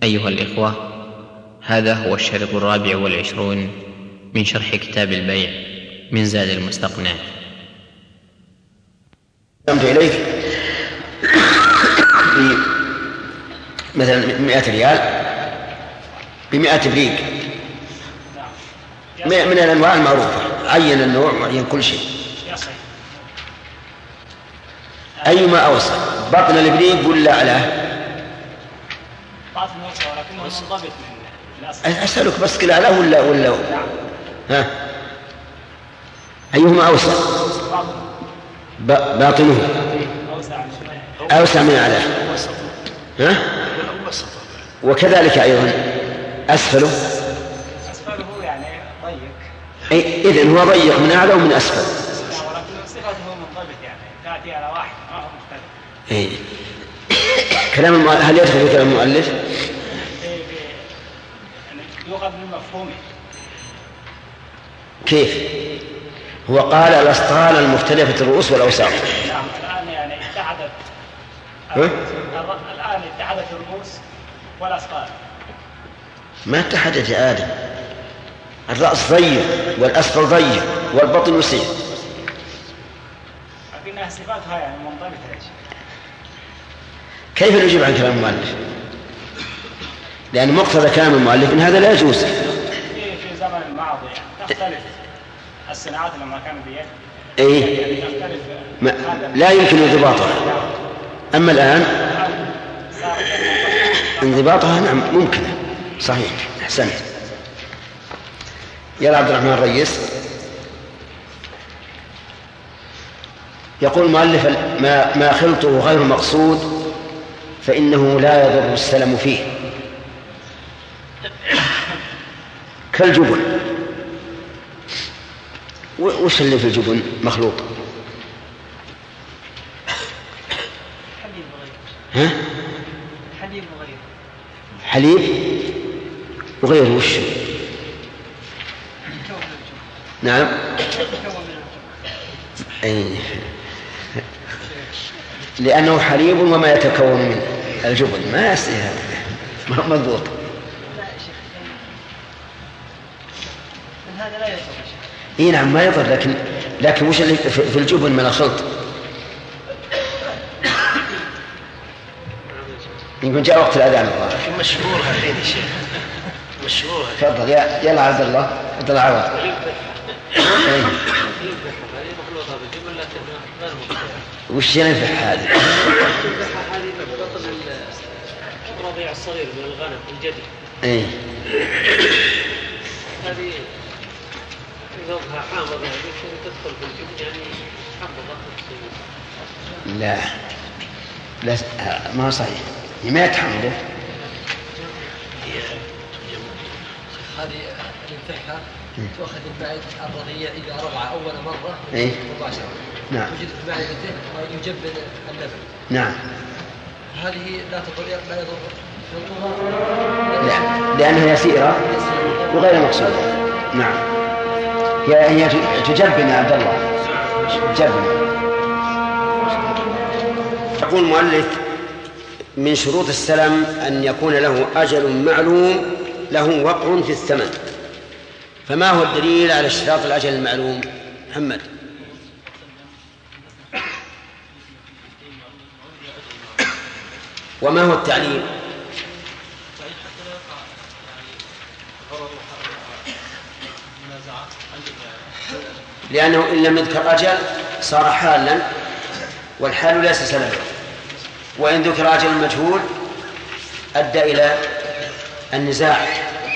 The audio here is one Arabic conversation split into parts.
أيها الإخوة، هذا هو الشريط 24 من شرح كتاب البيع من زاد المستقنع. أمد إليك مثلا 100 ريال ب100 بريق من الأنواع المعروفة، عين النوع وعين كل شيء. أيما أوسع، بطن البريق ولا أعلاه؟ بطن أوسع ولكنه منضبط من الأصل. أسألك بس كلا أعلاه ولا ها؟ أيهما أوسع؟ باطنه أوسع من أعلاه، ها؟ وكذلك أيضا أسفله يعني ضيق. إذن هو ضيق من أعلى ومن أسفل، ولكن صفته منضبط، يعني تأتي على واحد ما هو مختلف. كلام هل يدخل في كلام المؤلف؟ يؤخذ من مفهومه. كيف؟ هو قال الأسطال المختلفة الرؤوس والأوساط. نعم، الآن يعني اتحدت الآن اتحدت الرؤوس والأسطال. ما اتحدت يا آدم، الرأس ضيق والأسفل ضيق والبطن وسيع. لكنها صفاتها يعني منضبطة. كيف نجيب عن كلام المؤلف؟ لأن مقتضى كلام المؤلف إن هذا لا يجوز. في زمن الماضي يعني تختلف الصناعات لما كان بيد. يعني تختلف لا يمكن انضباطها. أما الآن انضباطها نعم ممكن، صحيح، أحسنت. يا عبد الرحمن الرئيس. يقول المؤلف ما خلطه غير مقصود فإنه لا يضر السلم فيه، كالجبن. وش اللي في الجبن مخلوط؟ ها؟ حليب وغيره. حليب وغيره وش؟ نعم. لأنه حليب وما يتكون منه الجبن ما يصير مضبوط. هذا لا يضر. اي نعم ما يضر، لكن وش اللي في الجبن من الخلط؟ يمكن جاء وقت الأذان. الله مشهور الحين يا شيخ، مشهور. تفضل يلا عبد الله، عبد الله عوض. وش ينفع هذا؟ الرضيع الصغير من الغنم الجدي. هذه ذوقها حامضة، يمكن تدخل في الجبن، يعني حامضة. لا ما صحيح، ما يتحمله. هذه الفحة تؤخذ الماء الرضيع إذا رضع أول مرة مباشرة. نعم. توجد في معدته ويجبن اللبن. نعم. هذه لا تضر، لا يضر. لا، لأنها يسيرة وغير مقصودة. نعم. هي تجبن يا عبد الله، تجبن. يقول المؤلف من شروط السلم أن يكون له أجل معلوم له وقع في الثمن. فما هو الدليل على اشتراط الأجل المعلوم؟ محمد. وما هو التعليل؟ لأنه إن لم يذكر أجل صار حالا، والحال ليس سببا، وإن ذكر أجل مجهول أدى إلى النزاع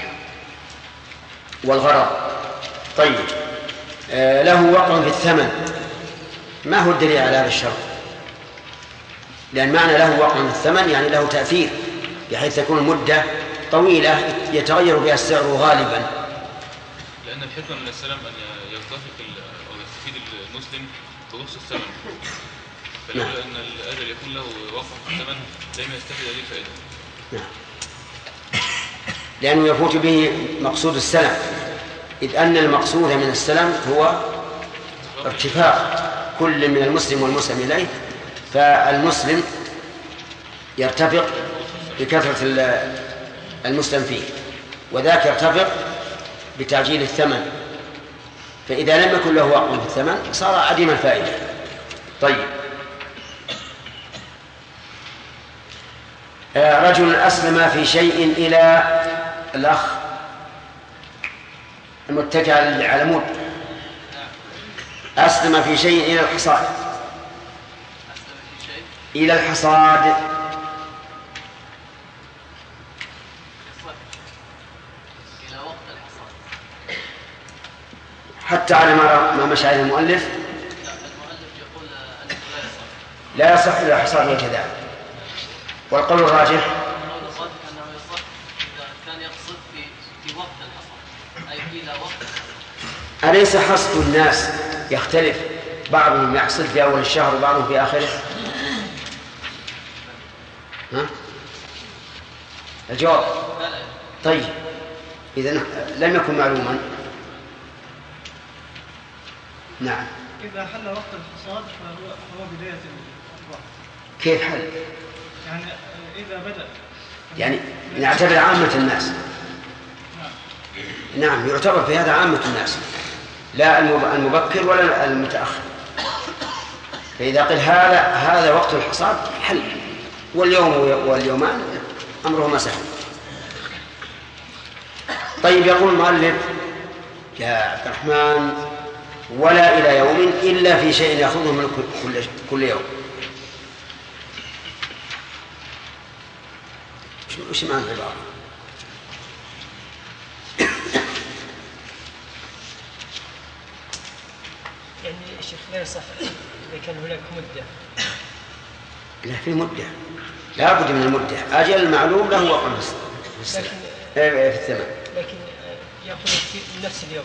والغرض. طيب، له وقع في الثمن، ما هو الدليل على هذا الشرط؟ لأن معنى له وقع في الثمن يعني له تأثير، بحيث تكون المدة طويلة يتغير بها السعر غالبا. لأن الحكمة من السلام أن يرتفق أو يستفيد المسلم بنص الثمن، فلولا أن الأجل يكون له وقع في الثمن دائما يستفيد هذه الفائدة. نعم. لأنه يفوت به مقصود السلم، إذ أن المقصود من السلم هو ارتفاق كل من المسلم والمسلم إليه، فالمسلم يرتفق بكثرة المسلم فيه، وذاك يرتفق بتعجيل الثمن، فإذا لم يكن له وقع في الثمن صار عديم الفائدة. طيب، رجل أسلم في شيء إلى الأخ المتكئ على العمود، أسلم في شيء إلى الحصاد، إلى الحصاد حتى على ما مشى عليه المؤلف. المؤلف يقول أنه لا يصح إلى الحصاد والجذع، والقول الراجح أنه يصح إذا كان يقصد في وقت الحصاد، أي إلى وقت. أليس حصد الناس يختلف، بعضهم يحصد في أول الشهر وبعضهم في آخره؟ ها؟ الجواب طيب، إذن لم يكن معلوما. نعم. إذا حل وقت الحصاد فهو بداية الوقت. كيف حل؟ يعني إذا بدأ، يعني نعتبر عامة الناس. نعم، يعتبر في هذا عامة الناس، لا المبكر ولا المتأخر. فإذا قل هذا وقت الحصاد حل، واليوم واليومان أمرهما سهل. طيب، يقول المؤلف يا عبد الرحمن: ولا إلى يوم إلا في شيء يأخذه من كل يوم. وش معنى العبارة؟ يعني الشيخ لا يصح إذا كان هناك مدة. لا، في مدة، لا بد من المدة. أجل المعلوم له وقع في الثمن، لكن يأخذ في نفس اليوم.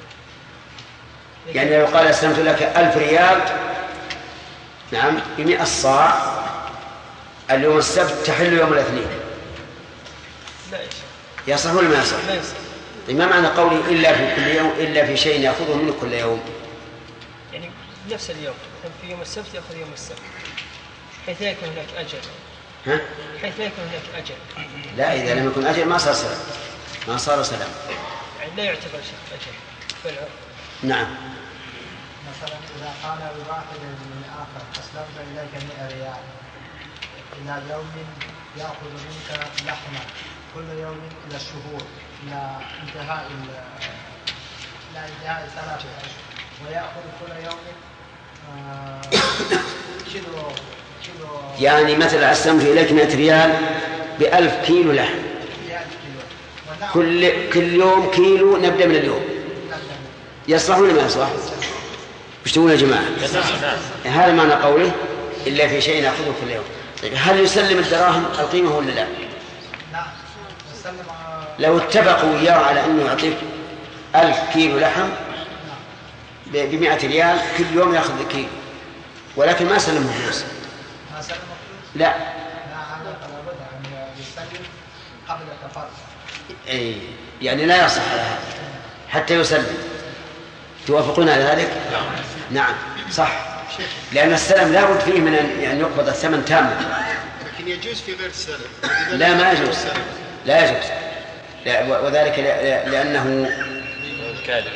يعني لو قال أسلمت لك 1000 ريال، نعم، ب100 صاع، اليوم السبت تحل يوم الاثنين، لا يصح ولا ما يصح؟ لا يصح. طيب، ما معنى قولي إلا في كل يوم، إلا في شيء يأخذه من كل يوم؟ يعني نفس اليوم، في يوم السبت يأخذ يوم السبت، حيث لا يكون هناك أجل. ها؟ حيث لا يكون هناك أجل. لا، إذا لم يكن أجل ما صار سلام، ما صار سلام. يعني لا يعتبر شيء أجل. نعم. مثلا إذا قال بواحد من آخر: أسلمت إليك 100 ريال، إلى يوم يأخذ منك لحما كل يوم إلى الشهور، إلى انتهاء 3 أشهر، ويأخذ كل يوم كيلو. يعني مثلا أسلمت إليك 100 ريال ب1000 كيلو لحم، كل يوم كيلو، نبدأ من اليوم. يصلح ولا ما يصلح؟ وش تقول يا جماعة؟ هذا معنى قوله إلا في شيء نأخذه كل يوم. طيب، هل يسلم الدراهم القيمة ولا لا؟ لو اتفقوا وياه على أنه يعطيك 1000 كيلو لحم ب100 ريال، كل يوم يأخذ كيلو، ولكن ما سلمه فلوس. لا، قبل التفرق. يعني لا يصح على هذا حتى يسلم. توافقون على ذلك؟ نعم، صح، لأن السلم لا بد فيه من أن يقبض الثمن تاما. لكن يجوز في غير السلم. لا، ما يجوز، لا يجوز، وذلك لأنه كاذب.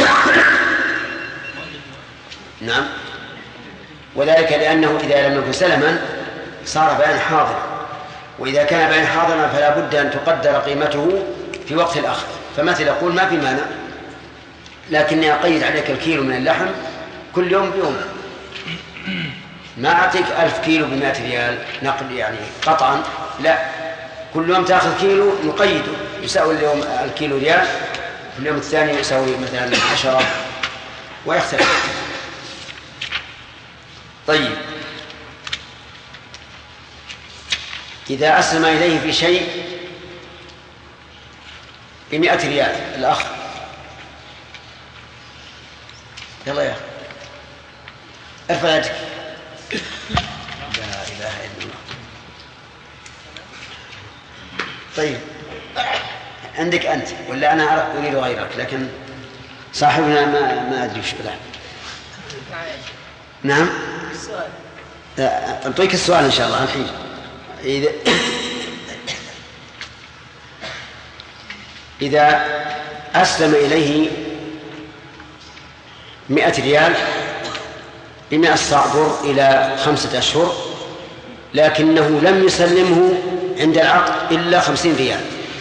نعم، وذلك لأنه إذا لم يكن سلما صار بيان حاضر، وإذا كان بيان حاضرا فلا بد أن تقدر قيمته في وقت الأخذ. فمثل يقول: ما في مانع، لكني أقيد عليك الكيلو من اللحم كل يوم بيوم، ما أعطيك 1000 كيلو ب100 ريال نقد يعني قطعا، لا، كل يوم تأخذ كيلو نقيده، يساوي اليوم الكيلو ريال، في اليوم الثاني يساوي مثلا 10، ويختلف. طيب، إذا أسلم إليه في شيء ب100 ريال الأخ، يلا يا أخي ارفع يدك. لا إله إلا الله. طيب، عندك أنت ولا أنا أريد غيرك؟ لكن صاحبنا ما أدري وش بلاه. نعم، أعطيك السؤال إن شاء الله الحين. إذا أسلم إليه 100 ريال ب100 صاع بر إلى 5 أشهر، لكنه لم يسلمه عند العقد إلا 50 ريال،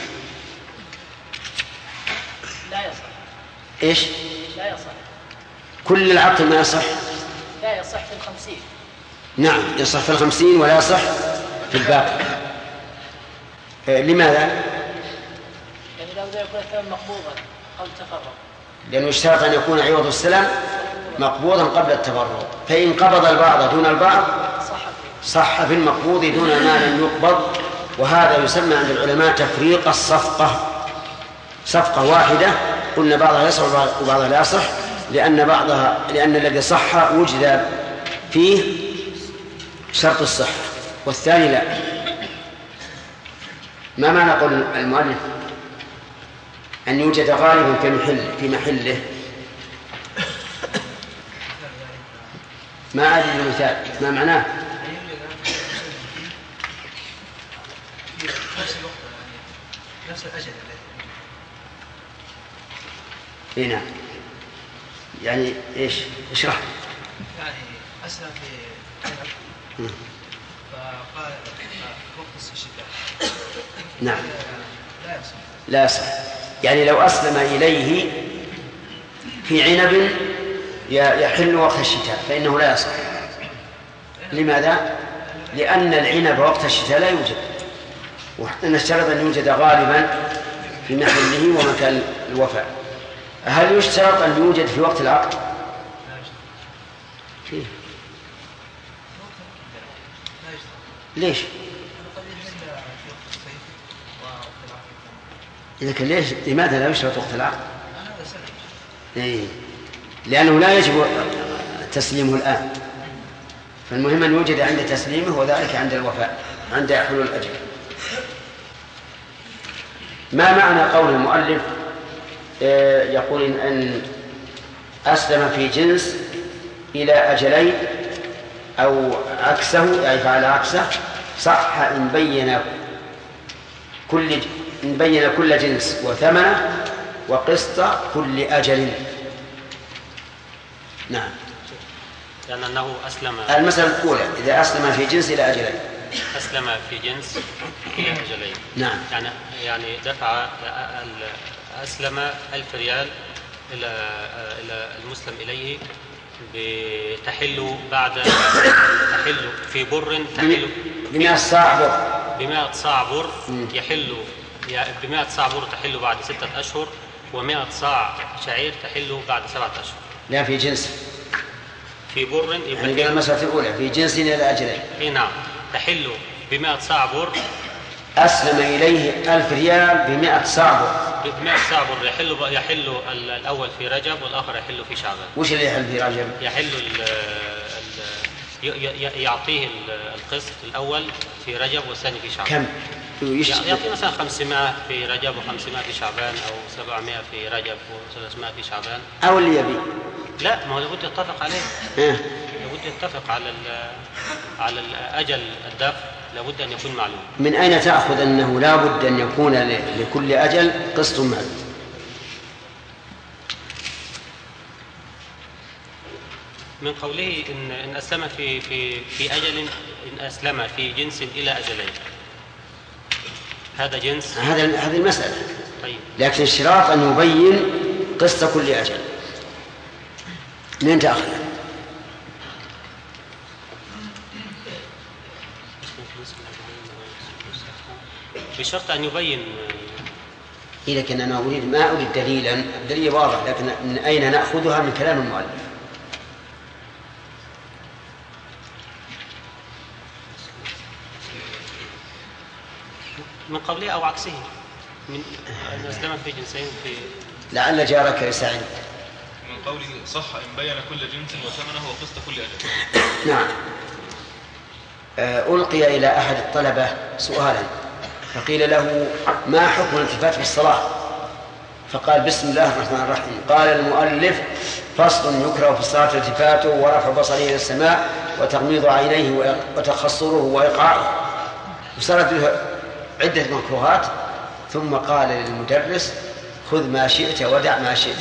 لا يصح. إيش؟ لا يصح. كل العقد ما يصح؟ لا يصح في 50. نعم يصح في 50 ولا يصح في الباقي. لماذا؟ يعني لابد يكون الثمن مقبوضا قبل التفرغ، لأنه اشترط أن يكون عوض السلم مقبوضا قبل التفرغ، فإن قبض البعض دون البعض صح في المقبوض دون ما لم يقبض. وهذا يسمى عند العلماء تفريق الصفقة، صفقة واحدة قلنا بعضها يصح وبعضها لا يصح، لأن الذي صح وجد فيه شرط الصحة والثاني لا. ما معنى قول المؤلف أن يوجد غالبا في محله؟ ما أدري المثال ما معناه؟ نفس الأجل. هنا يعني إيش؟ اشرح. يعني أسلم في عنب فقال وقت الشتاء. نعم لا يصح. لا يصح. يعني لو أسلم إليه في عنب يحل وقت الشتاء فإنه لا يصح. لماذا؟ لأن العنب وقت الشتاء لا يوجد، ونشترط أن يوجد غالبا في محله ومكان الوفاء. هل يشترط أن يوجد في وقت العقد؟ فيه. ليش؟ لكن ليش؟ لماذا لا يشترط وقت العقد؟ إيه؟ لأنه لا يجب تسليمه الآن، فالمهم أن يوجد عند تسليمه وذلك عند الوفاء، عند حلول الأجل. ما معنى قول المؤلف يقول إن أسلم في جنس إلى أجلين أو عكسه، يعني فعل عكسه، صح إن بين كل جنس وثمنه وقسط كل أجل. نعم. لأنه أسلم. المسألة الأولى إذا أسلم في جنس إلى أجلين. أسلم في جنس إلى أجلين. نعم. يعني دفع أسلم 1000 ريال إلى المسلم إليه بتحل تحل في بر تحل ب100 صاع بر. ب100 صاع بر يحل ب100 صاع بر تحل بعد 6 أشهر، و100 صاع شعير تحل بعد 7 أشهر. لا في جنس. في بر يعني المسألة الأولى في جنس إلى أجلين. إيه نعم. تحل ب100 صاع بر. أسلم إليه 1000 ريال ب100 صاع بر. ب100 صاع بر يحل الأول في رجب والآخر يحل في شعبان. وش اللي يحل في رجب؟ يحل يعطيه القسط الأول في رجب والثاني في شعبان. كم؟ يعطيه مثلا 500 في رجب و500 في شعبان، أو 700 في رجب و300 في شعبان. أو اللي يبي. لا، ما هو لابد يتفق عليه. لابد يتفق على الأجل الدفع، لابد أن يكون معلوم. من أين تأخذ أنه لا بد أن يكون لكل أجل قسط معلوم؟ من قوله إن أسلم في أجل، إن أسلم في جنس إلى أجلين، هذا جنس. هذه المسألة. طيب. لكن الشراط أن يبين قسط كل أجل. من تأخذ؟ بشرط أن يبين. لكن أنا ما أريد دليلا، الدليل واضح، لكن من أين نأخذها؟ من كلام المؤلف. من قبله أو عكسه، من أسلم في جنسين في. لعل جارك يساعد. من قوله صح إن بين كل جنس وثمنه وقسط كل أجل. نعم. ألقي إلى أحد الطلبة سؤالا فقيل له ما حكم الالتفات في الصلاة؟ فقال بسم الله الرحمن الرحيم. قال المؤلف فصل يكره في الصلاة التفاته ورفع بصره إلى السماء وتغميض عينيه وتخصره وإيقاعه. وصارت له عدة مكروهات ثم قال للمدرس خذ ما شئت ودع ما شئت.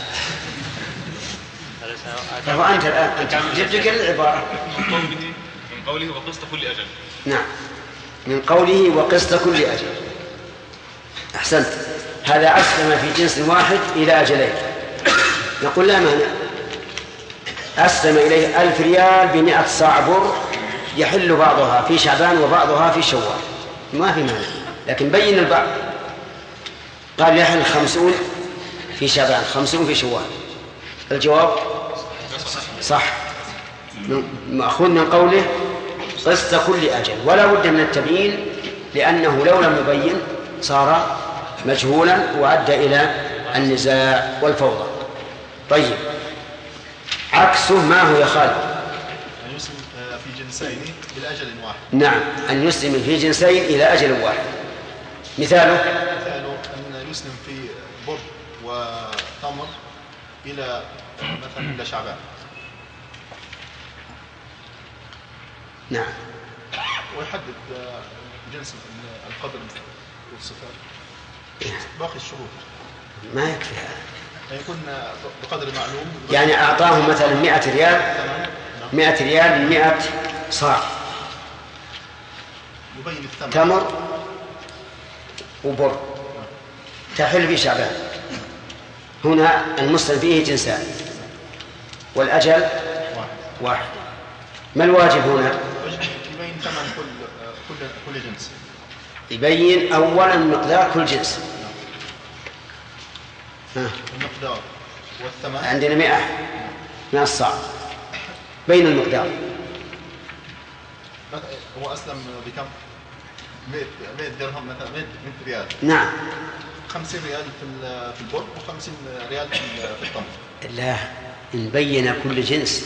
فهو أنت الآن جبت العبارة من قوله وقسط كل أجل. نعم، من قوله وقسط كل أجل. أحسنت. هذا أسلم في جنس واحد إلى أجلين، نقول لا مانع. أسلم إليه 1000 ريال ب100 صاع بر يحل بعضها في شعبان وبعضها في شوال، ما في مانع، لكن بين البعض. قال يحل 50 في شعبان 50 في شوال. الجواب صح، مأخوذ من قوله قسط كل أجل، ولا بد من التبيين، لأنه لو لم يبين صار مجهولا وأدى إلى النزاع والفوضى. طيب، عكسه ما هو يا خالد؟ أن يسلم في جنسين إلى أجل واحد. نعم، أن يسلم في جنسين إلى أجل واحد. مثاله أن يسلم في بر وتمر إلى مثلا إلى شعبان. نعم، ويحدد جنس القدر والصفات باقي الشروط. ما يكفي هذا، يكون بقدر معلوم. يعني أعطاه مثلا 100 ريال 100 ريال 100 صاع، يبين الثمن تمر وبر تحل في شعبان. هنا المسلم فيه جنسان والأجل واحد. ما الواجب هنا؟ يبين ثمن كل جنس. يبين أولا مقدار كل جنس. المقدار والثمن. عندنا 100 صاع، بين المقدار. هو أسلم بكم؟ 100 درهم مثلا، 100 ريال. نعم، 50 ريال في البر و50 ريال في التمر. لا، نبين كل جنس،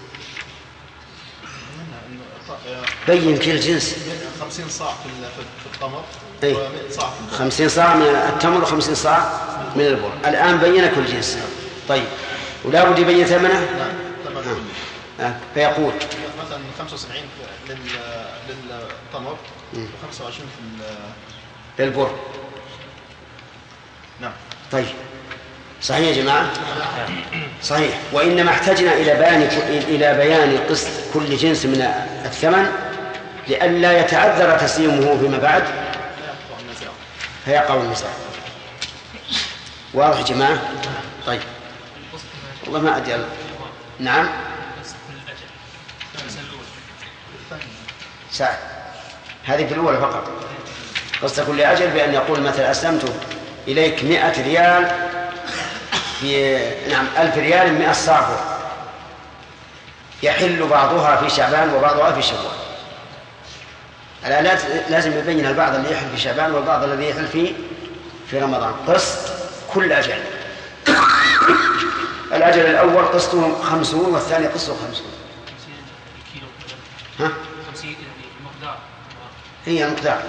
بين كل جنس. 50 صاع في التمر و100 صاع في البر. 50 صاع من التمر و50 صاع من البر. الآن بين كل جنس. طيب، ولا بد يبين ثمنه؟ نعم، ثمن كله. فيقول مثلا 75 للتمر و25 للبر. نعم. طيب، صحيح يا جماعة؟ صحيح. وإنما احتجنا إلى بيان قسط كل جنس من الثمن لئلا يتعذر تسليمه فيما بعد فيقع النزاع. واضح يا جماعة؟ طيب، والله ما أدري. نعم، سعد، هذه في الأولى فقط. قسط كل أجل بأن يقول مثلا أسلمت إليك 100 ريال نعم 1000 ريال 100 صاع بر يحل بعضها في شعبان وبعضها في شوال. لازم يبين البعض اللي يحل في شعبان والبعض الذي يحل في رمضان. قسط كل أجل. الأجل الأول قسطه 50 والثاني قسطه 50. ها؟ 50 المقدار. هي المقدار.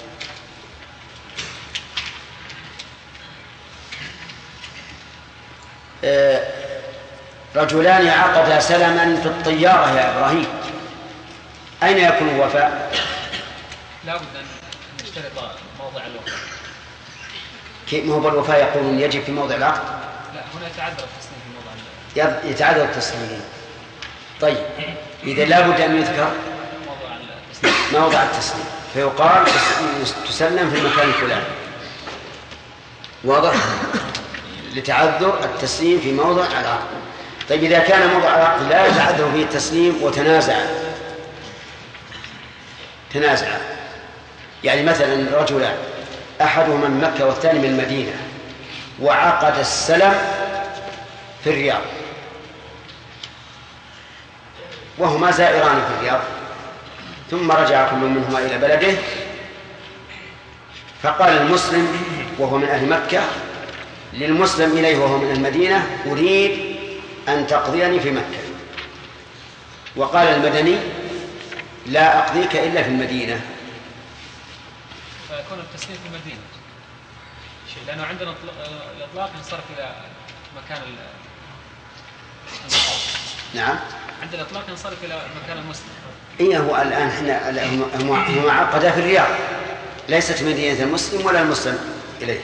رجلان عقدا سلما في الطيارة يا إبراهيم، أين يكون الوفاء؟ لا بد أن نشترط موضع الوفاء. كيف ما هو بالوفاء يقولون يجب في موضع العقد؟ لا، هنا يتعذر التسليم في موضع يتعذر التسليم. طيب، إذا لا بد أن يذكر موضع التسليم فيقال تسلم في المكان الفلاني. واضح؟ لتعذر التسليم في موضع العقد. طيب، إذا كان موضع العقد لا يتعذر فيه التسليم وتنازع، يعني مثلا رجلان أحدهما من مكة والثاني من المدينة وعقد السلم في الرياض وهما زائران في الرياض، ثم رجع كل منهما إلى بلده، فقال المسلم وهو من أهل مكة للمسلم إليه وهو من المدينة أريد أن تقضيني في مكة، وقال المدني لا أقضيك إلا في المدينة. فيكون التسليم في المدينة، لأنه عندنا الإطلاق ينصرف إلى مكان نعم، عندنا الإطلاق ينصرف إلى مكان المسلم. إيه، هو الآن هم عقدا في الرياض، ليست مدينة المسلم ولا المسلم إليه.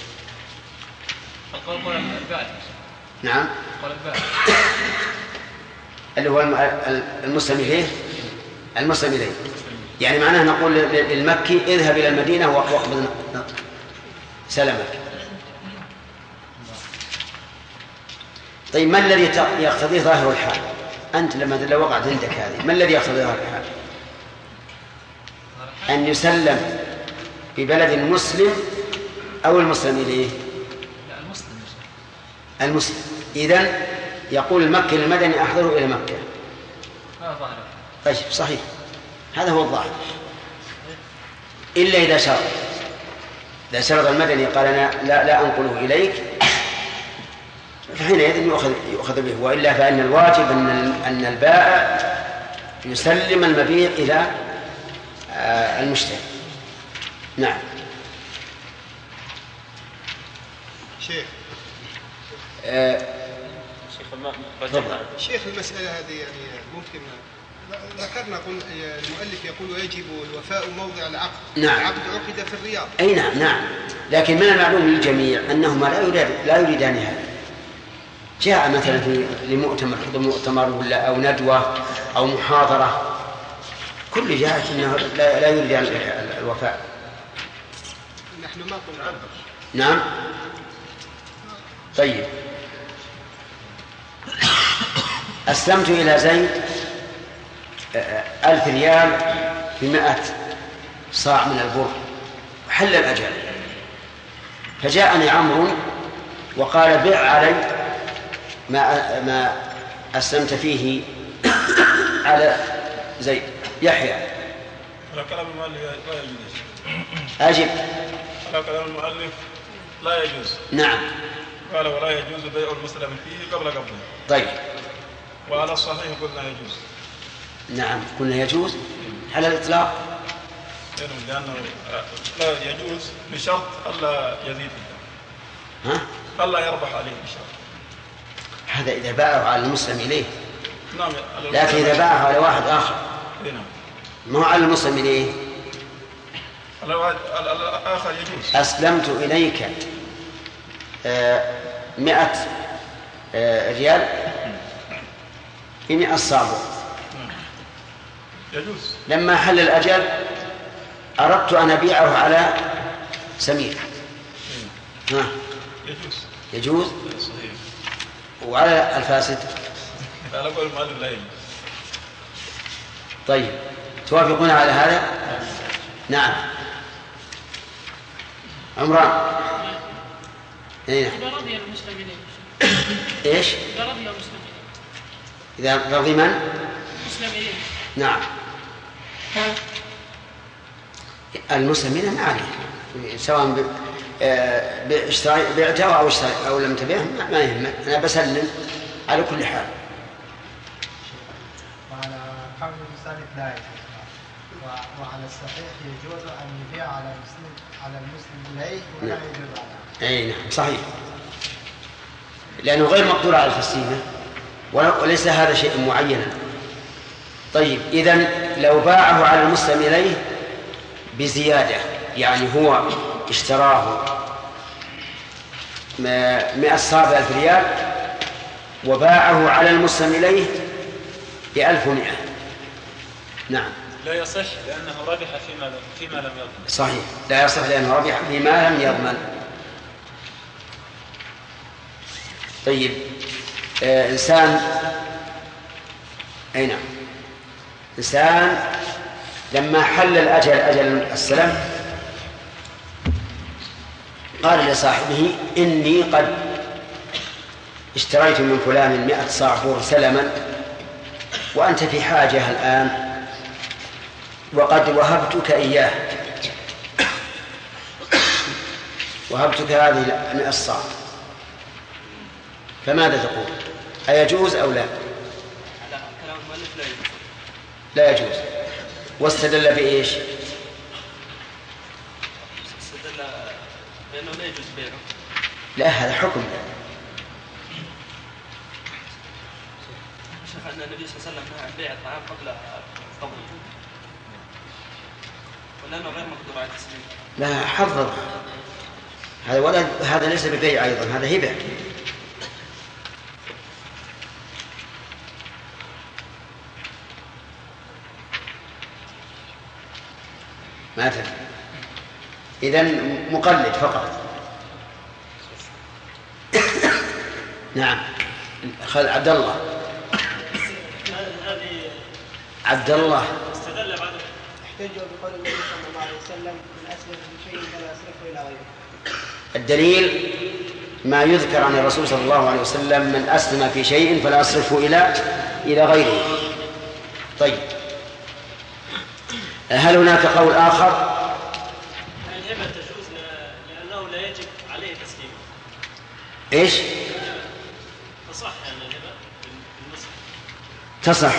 القول البائع. نعم. القول البائع. اللي هو المسلم إليه. المسلم إليه يعني معناه نقول للمكي اذهب إلى المدينة واقبض سلمك. طيب ما الذي يقتضي ظاهر الحال؟ أنت لما وقعت عندك هذه ما الذي يقتضي ظاهر الحال؟ أن يسلم في بلد مسلم أو المسلم إليه؟ لا المسلم. إذن يقول المكي للمدني أحضره إلى مكة. طيب صحيح هذا هو الظاهر إلا إذا شرط. إذا شرط المدني قال أنا لا أنقله إليك فحينئذ يؤخذ به، وإلا فإن الواجب أن البائع يسلم المبيع إلى المشتري. نعم. شيخ شيخ المسألة هذه يعني ممكن ذكرنا المؤلف يقول يجب الوفاء موضع العقد. نعم. العقد عقد في الرياض. أي نعم. لكن من المعلوم للجميع أنهما لا يريدان هذا. جاء مثلا لمؤتمر أو ندوة أو محاضرة كل جاءت أنه لا يريدان الوفاء. نحن ما قلنا. نعم. طيب أسلمت إلى زيد 1000 ريال ب100 صاع من البر وحل الأجل، فجاءني عمرو وقال بع علي ما أسلمت فيه على زيد. يحيى على كلام المؤلف لا يجوز. أجب. على كلام المؤلف لا يجوز. نعم. قال ولا يجوز بيع المسلم فيه قبل قبضه. طيب. وعلى الصحيح قلنا يجوز. نعم قلنا يجوز على الإطلاق. لأنه لا يجوز بشرط ألا يزيد. ها؟ ألا يربح عليه بشرط. هذا إذا باعه على المسلم إليه. نعم. لكن إذا باعه على واحد آخر. نعم. ما هو على المسلم إليه. الآخر يجوز. أسلمت إليك 100 ريال ب100 صاع. يجوز. لما حل الأجل أردت أن أبيعه على سمير. ها. يجوز. صحيح. وعلى الفاسد على قول المؤلف لا يجوز. طيب توافقون على هذا؟ نعم. عمران. إيه؟ إذا رضي المسلم إليه. إيش؟ إذا رضي المسلم إليه. إذا رضي من؟ مسلم إليه. نعم. المسلمين عليه سواء بعته أو لم تبيعه ما يهمك، أنا بسلم على كل حال. وعلى قول المسلم لا يجوز، وعلى الصحيح يجوز أن يبيع على المسلم إليه ولا يجوز على. أي نعم صحيح، لأنه غير مقدور على الفسيمة وليس هذا شيء معينا. طيب إذن لو باعه على المسلم إليه بزيادة، يعني هو اشتراه 100 صاع ب1000 ريال وباعه على المسلم إليه ب1100. نعم. لا يصح لأنه ربح فيما لم يضمن. صحيح لا يصح لأنه ربح فيما لم يضمن. طيب إنسان أي نعم إنسان لما حل الأجل أجل السلم قال لصاحبه إني قد اشتريت من فلان 100 صاع بر سلما وأنت في حاجة الآن وقد وهبتك إياه، وهبتك هذه 100 صاع، فماذا تقول؟ أيجوز أو لا؟ كلام المؤلف لا يجوز. لا يجوز. واستدل بإيش؟ استدل بأنه لا يجوز بيعه. لا هذا حكم. شوف أن النبي صلى الله عليه وسلم نهى عن بيع الطعام قبل قبضه ولأنه غير مقدور على التسليم. لا حفظ هذا ليس ببيع أيضا، هذا هبة. ما تفهم. إذن مقلد فقط. نعم. خذ عبد الله. عبد الله استدل بعض احتجوا بقول النبي صلى الله عليه وسلم من أسلف بشيء فلا يصرفه إلى غيره. الدليل ما يذكر عن الرسول صلى الله عليه وسلم من أسلم في شيء فلا يصرفه إلى غيره. طيب، هل هناك قول آخر؟ الهبة تجوز لأنه لا يجب عليه تسليمه. إيش؟ تصح يعني الهبة بالنصف. تصح.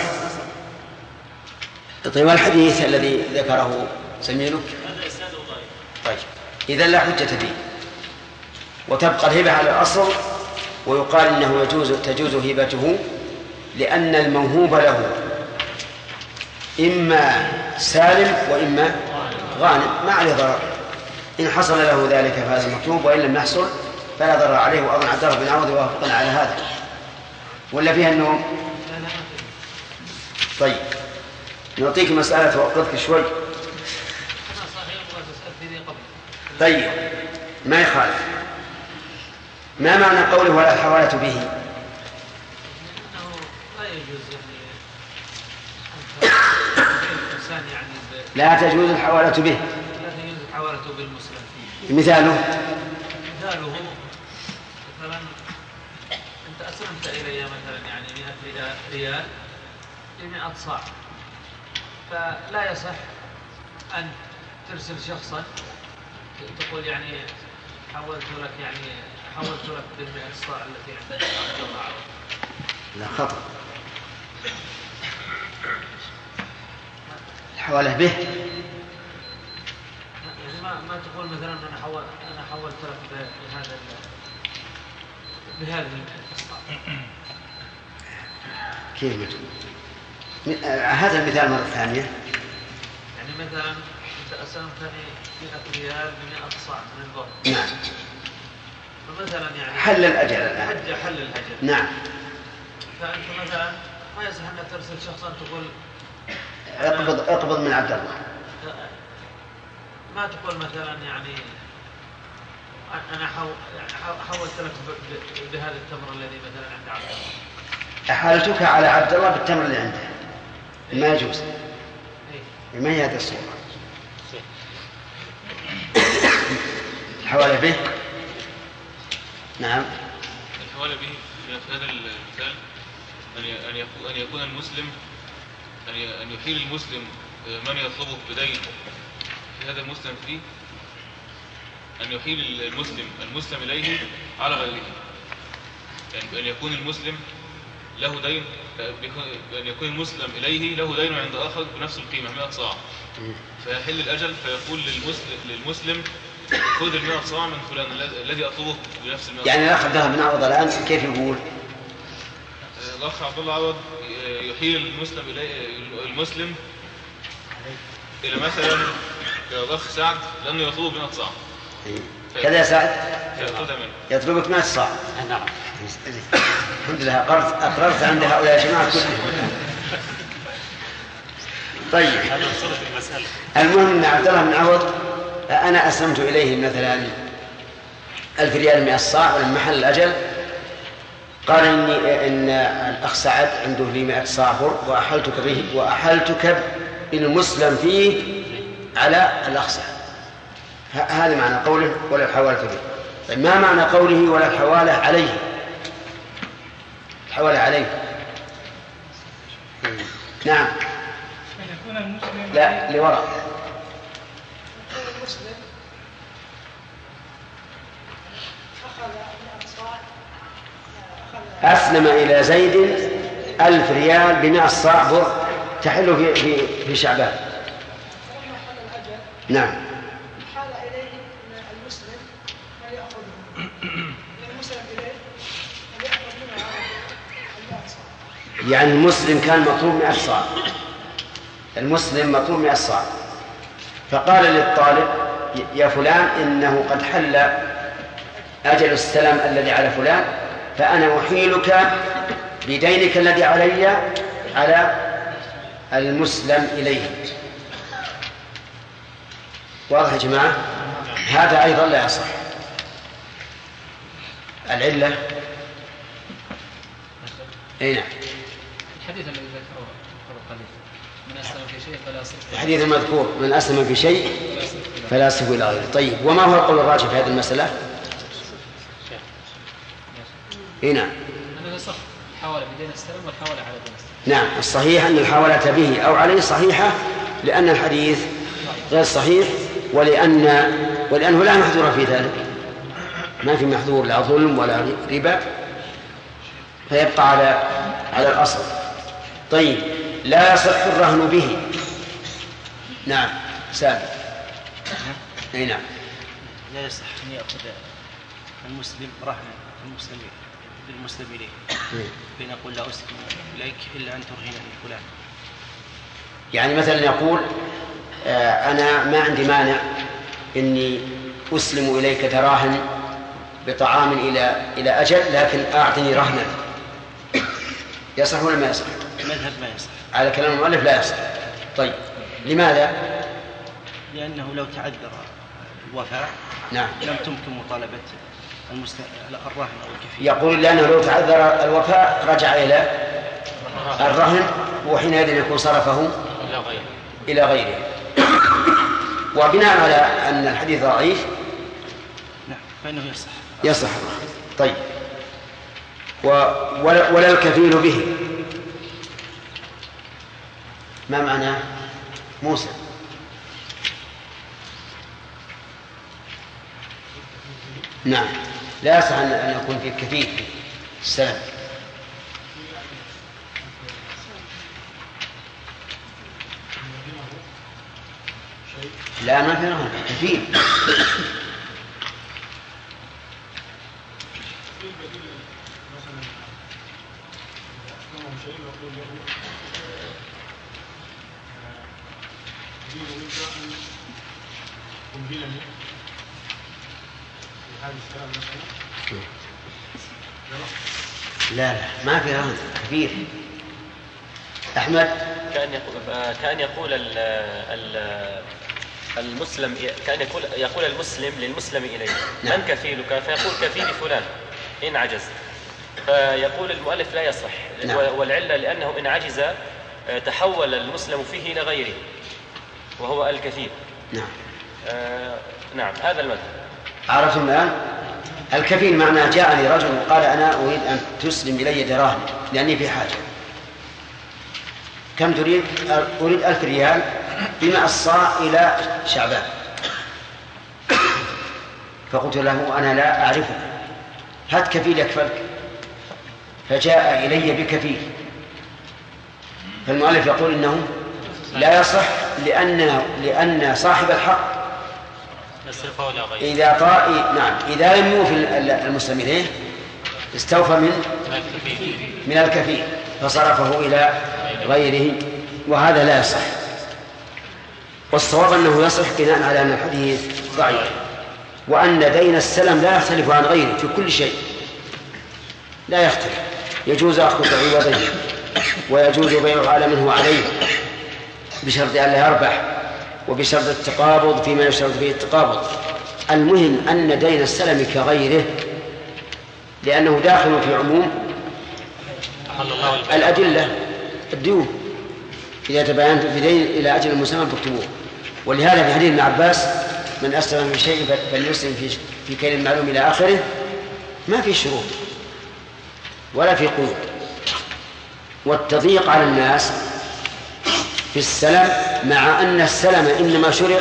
طيب، والحديث الذي ذكره زميلك؟ هذا إسناده ضعيف. طيب، إذن لا حجة فيه، وتبقى الهبة على الأصل، ويقال إنه تجوز هبته لأن الموهوب له إما سالم وإما غانم، ما عليه ضرر. إن حصل له ذلك فهذا المطلوب، وإن لم يحصل فلا ضرر عليه. وأظن عبد الله بن عوض وافقنا على هذا، ولا فيها النوم؟ طيب، نعطيك مسألة توقفك شوي. طيب، ما يخالف. ما معنى قوله ولا الحوالة به؟ لا تجوز الحوالة به. لا تجوز الحوالة بالمسلم فيه. مثاله مثلا أنت أسلمت إلي مثلا يعني 100 ريال ب100 صاع، فلا يصح أن ترسل شخصا تقول يعني حولت لك بال100 صاع التي عندك عبد الله عوض. لا، خطأ. الحوالة به يعني ما تقول مثلا أنا حولت لك بهذه الصاع. كيف هذا المثال مرة ثانية؟ يعني مثلا أنت أسلمتني 100 ريال ب100 صاع من البر. نعم. فمثلا يعني حل الأجل الآن. حل الأجل. نعم. فأنت مثلا ما يصح أن ترسل شخصا تقول اقبض من عبد الله. ما تقول مثلا يعني أنا حولت لك بهذا التمر الذي مثلا عند عبد الله. أحالتك على عبد الله بالتمر اللي عنده، ما يجوز. ما هي هذه الصورة؟ الحوالة به. نعم. الحوالة به في هذا المثال أن يكون المسلم أن يحيل المسلم من يطلبه بدين في هذا المسلم فيه، أن يحيل المسلم إليه على غيره. يعني أن يكون المسلم له دين، أن يكون المسلم إليه له دين عند آخر بنفس القيمة 100 صاع، فيحل الأجل فيقول للمسلم خذ 100 صاع من فلان الذي أطلبه بنفس 100 صاع. يعني الأخ عبد الله بن عوض الآن كيف يقول؟ الأخ عبد الله عوض يحيل المسلم إلى مثلا الأخ سعد لأنه يطلب 100 صاع. كذا يا سعد؟ يطلبك 100 صاع. نعم. الحمد لله أقررت عند هؤلاء الجماعة كلهم. طيب، المهم أن عبد الله بن عوض أنا أسلمت إليه مثلا 1000 ريال 100 صاع، ولما حل الأجل قال إن الأخ سعد عنده لي 100 صاع بر وأحلتك بالمسلم فيه على الأخ سعد. هذا معنى قوله ولا الحوالة به. طيب، ما معنى قوله ولا الحوالة عليه؟ الحوالة عليه. نعم. لا، لوراء. أسلم إلى زيد 1000 ريال ب100 صاع بر تحل في شعبان. نعم. حال إليه المسلم فليأخذه، المسلم إليه فليأخذ منه 100 صاع. يعني المسلم كان مطلوب 100 صاع، المسلم مطلوب 100 صاع، فقال للطالب يا فلان إنه قد حل أجل السلم الذي على فلان فأنا أحيلك بدينك الذي علي على المسلم إليه. واضح يا جماعة؟ هذا أيضا لا يصح. العلة أي نعم الحديث الذي ذكره قليل من أسلم في شيء فلا يصرف. الحديث المذكور من أسلم في شيء فلا يصرف إلى غيره. طيب وما هو القول الراجح في هذه المسألة؟ اي نعم أنه يصح الحوالة بدين السلم والحوالة على دين السلم. نعم الصحيح أن الحوالة به أو عليه صحيحة لأن الحديث غير صحيح ولأنه لا محذور في ذلك، ما في محذور لا ظلم ولا ربا فيبقى على الأصل. طيب لا يصح الرهن به. نعم سابق. اي نعم لا يصح أن يأخذ المسلم رهنا للمسلم إليه بين يقول لا أسلم إليك إلا أن ترهنني فلان. يعني مثلا يقول أنا ما عندي مانع إني أسلم إليك دراهم بطعام إلى أجل لكن أعطني رهنا. يصح ولا ما يصح؟ المذهب ما يصح. على كلام المؤلف لا يصح. طيب لماذا؟ لأنه لو تعذر الوفاء نعم لم تمكن مطالبة الرهن أو الكفيل. يقول لأنه لو تعذر الوفاء رجع إلى الرهن وحينئذ يكون صرفه إلى غيره. وبناء على أن الحديث ضعيف نعم فإنه يصح الرهن. طيب ولا الكفيل به. ما معناه موسى؟ نعم لا يصح أن يكون في الكفيل السلام. لا ما في رهن كفيل. لا ما في رهن كبير. أحمد كأن يقول المسلم كأن يقول المسلم للمسلم إليه من كفيلك فيقول كفيل فلان إن عجز فيقول المؤلف لا يصح. والعلة لأنه إن عجز تحول المسلم فيه إلى غيره وهو الكفيل. نعم نعم هذا المذهب. عرفتم الآن؟ الكفيل معناه جاءني رجل وقال أنا أريد أن تسلم إلي دراهم لأني في حاجة. كم تريد؟ أريد 1000 ريال بما الصاع إلى شعبان. فقلت له أنا لا أعرفك هات كفيل يكفلك. فجاء إلي بكفيل. فالمؤلف يقول إنه لا يصح لأن صاحب الحق إذا لم يوفي المسلم إليه استوفى من الكفيل فصرفه إلى غيره وهذا لا يصح. والصواب أنه يصح بناء على أن الحديث ضعيف وأن دين السلم لا يختلف عن غيره في كل شيء لا يختلف. يجوز أخذ عوضه ويجوز بيعه على من هو عليه بشرط أن لا يربح وبشرط التقابض فيما يشترط فيه التقابض. المهم أن دين السلم كغيره لأنه داخل في عموم الأدلة الديون. إذا تباينت في دين إلى أجل مسمى فاكتبوه. ولهذا في حديث ابن عباس من أسلم في شيء فليسلم في كيل معلوم إلى آخره ما في شروط ولا في قيود. والتضييق على الناس في السلم مع أن السلم إنما شرع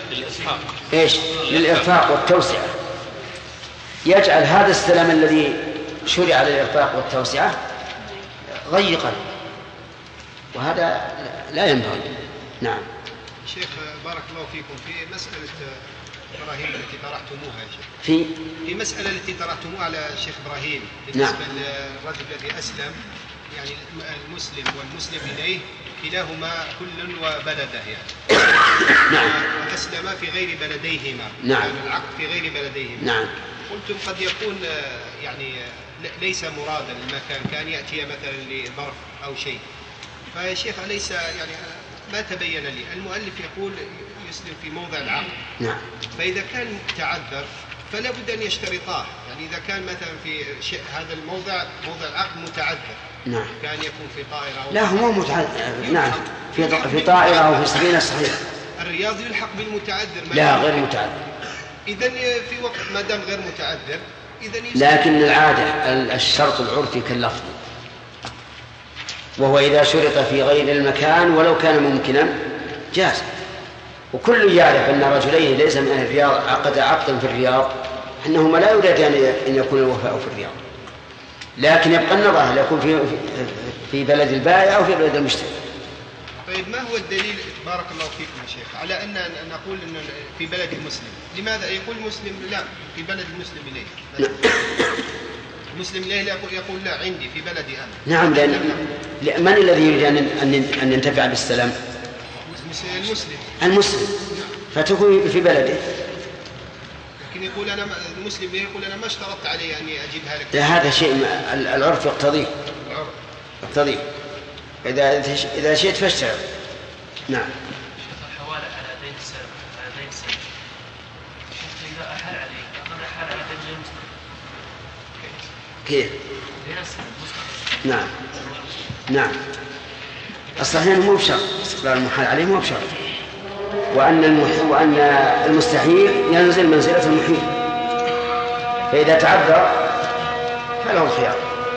للإرفاق والتوسعة يجعل هذا السلم الذي شرع للإرفاق والتوسعة ضيقا وهذا لا ينبغي. نعم شيخ بارك الله فيكم في مسألة إبراهيم التي طرحتموها يا شيخ في مسألة التي طرحتموها على الشيخ إبراهيم بالنسبة للرجل الذي أسلم يعني المسلم والمسلم إليه كلاهما كل وبلده يعني وأسلم في غير بلديهما نعم يعني العقد في غير بلديهما نعم قلتم قد يكون يعني ليس مرادا المكان، كان يأتي مثلا لظرف أو شيء. فيا شيخ أليس يعني ما تبين لي المؤلف يقول يسلم في موضع العقد. نعم. فإذا كان تعذر فلا بد أن يشترطاه، يعني إذا كان مثلا في هذا الموضع موضع العقد متعذر. نعم. كان يكون في طائرة أو لا هو مو متعذر. نعم في طائرة أو في سفينة صحيح. الرياض يلحق بالمتعذر. لا غير متعذر. إذن في وقت ما دام غير متعذر لكن العادة الشرط العرفي كاللفظ، وهو إذا شرط في غير المكان ولو كان ممكنا جاز. وكل يعرف أن رجلين ليس من أهل الرياض عقد عقدا في الرياض أنهما لا يريد أن يكون الوفاء في الرياض، لكن يبقى النظر هل يكون في بلد البائع أو في بلد المشتري. طيب ما هو الدليل بارك الله فيكم يا شيخ على أن نقول أنه في بلد المسلم؟ لماذا يقول مسلم لا في بلد المسلم إليه؟ المسلم إليه يقول لا عندي في بلدي أنا. نعم، لأن من الذي يريد أن ينتفع بالسلام؟ المسلم فتكون في بلده. لكن يقول أنا المسلم يقول أنا ما اشترطت عليه أني أجيبها لك. لا هذا شيء العرف يقتضيه. إذا شئت فاشترط. نعم. شيخ الحوالة على دين السلف على دين السلف. شيخ إذا أحال عليه قبل أحال على دين المسلم. كيف؟ دين السلف. نعم. نعم. الصحيح مو بشرط استقرار المحال عليه مو بشرط، وأن المستحيل ينزل منزلة المحيل، فإذا تعذر فله الخيار.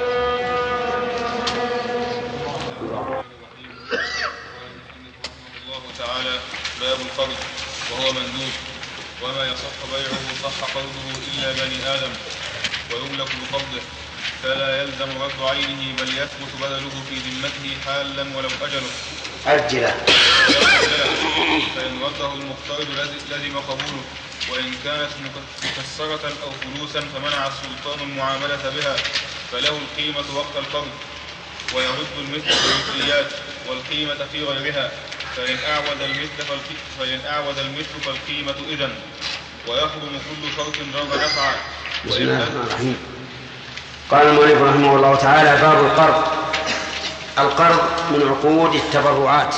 الله تعالى باب القبض وهو مندوب، وما يصح بيعه صح قبضه إلا بني آدم ويملك بقبضه، فلا يلزم رد عينه بل يثبت بدله في ذمته حالا ولو أجله أجله. فإن رده المقترض لزم قبوله، وإن كانت مكسرة أو فلوسا فمنع السلطان المعاملة بها فله القيمة وقت القبض، ويرد المثل في المثليات والقيمة في غيرها، فإن أعوض المثل فالقيمة إذن، ويحرم كل شرط جر نفعا. بسم الله الرحمن الرحيم. قال المؤلف رحمه الله تعالى: باب القرض. القرض من عقود التبرعات،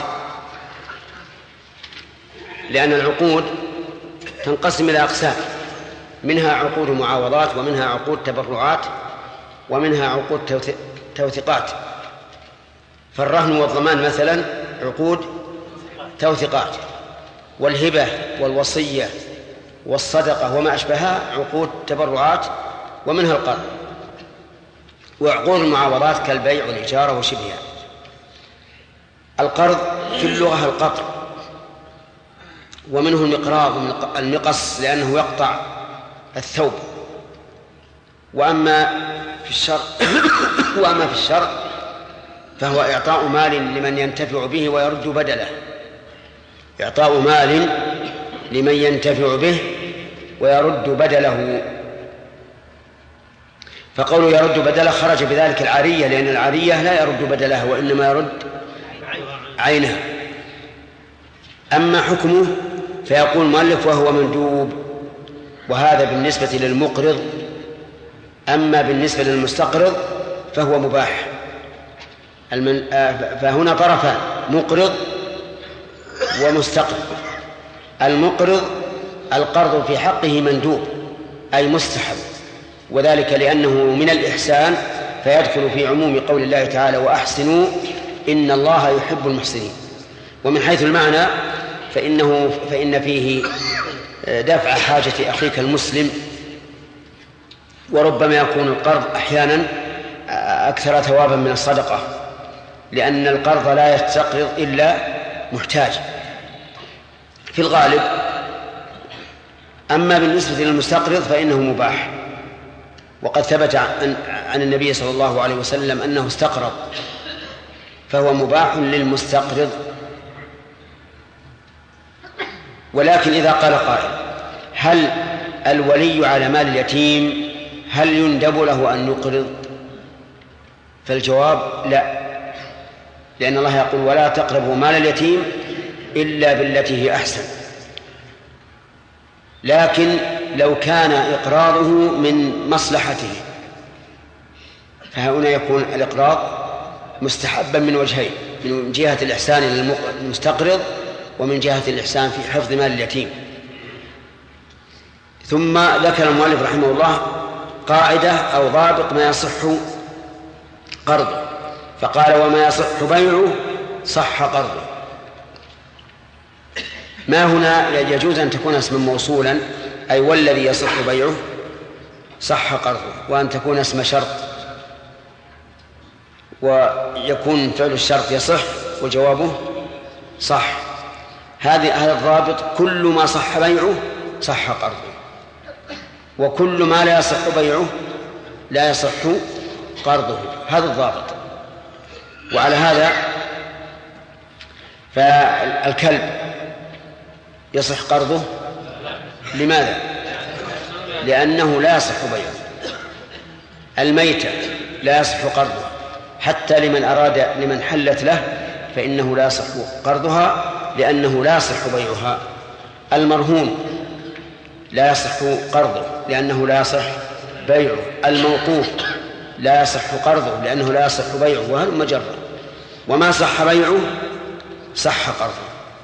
لأن العقود تنقسم إلى أقسام، منها عقود معاوضات، ومنها عقود تبرعات، ومنها عقود توثيقات. فالرهن والضمان مثلا عقود توثيقات، والهبة والوصية والصدقة وما أشبهها عقود تبرعات، ومنها القرض. وعقود المعاوضات كالبيع والإجارة وشبهها. القرض في اللغة القطع، ومنه المقراض المقص لأنه يقطع الثوب. وأما في الشرع فهو إعطاء مال لمن ينتفع به ويرد بدله. إعطاء مال لمن ينتفع به ويرد بدله. فقوله يرد بدله خرج بذلك العارية، لأن العارية لا يرد بدلها وإنما يرد عينها. أما حكمه فيقول المؤلف وهو مندوب، وهذا بالنسبة للمقرض. أما بالنسبة للمستقرض فهو مباح. فهنا طرفان: مقرض ومستقرض. المقرض القرض في حقه مندوب أي مستحب، وذلك لأنه من الإحسان، فيدخل في عموم قول الله تعالى: وأحسنوا إن الله يحب المحسنين. ومن حيث المعنى فإن فيه دفع حاجة أخيك المسلم، وربما يكون القرض أحيانا أكثر ثوابا من الصدقة، لأن القرض لا يستقرض إلا محتاج في الغالب. أما بالنسبة للمستقرض فإنه مباح، وقد ثبت عن النبي صلى الله عليه وسلم أنه استقرض، فهو مباح للمستقرض. ولكن إذا قال قائل: هل الولي على مال اليتيم هل يندب له أن يقرض؟ فالجواب لا، لأن الله يقول: ولا تقربوا مال اليتيم إلا بالتي هي أحسن. لكن لو كان إقراضه من مصلحته، فهنا يكون الإقراض مستحبا من وجهين: من جهة الإحسان للمستقرض، ومن جهة الإحسان في حفظ مال اليتيم. ثم ذكر المؤلف رحمه الله قاعدة أو ضابط ما يصح قرضه، فقال: وما يصح بيعه صح قرضه. ما هنا يجوز أن تكون اسما موصولا، أي والذي يصح بيعه صح قرضه، وأن تكون اسم شرط ويكون فعل الشرط يصح وجوابه صح. هذا الضابط: كل ما صح بيعه صح قرضه، وكل ما لا يصح بيعه لا يصح قرضه. هذا الضابط. وعلى هذا فالكلب يصح قرضه. لماذا؟ لأنه لا يصح بيعه. الميتة لا يصح قرضه، حتى لمن حلت له فإنه لا يصح قرضها لأنه لا يصح بيعها. المرهون لا يصح قرضه لأنه لا يصح بيعه. الموقوف لا يصح قرضه لأنه لا يصح بيعه، وهل مجرد. وما صح بيعه صح قرضه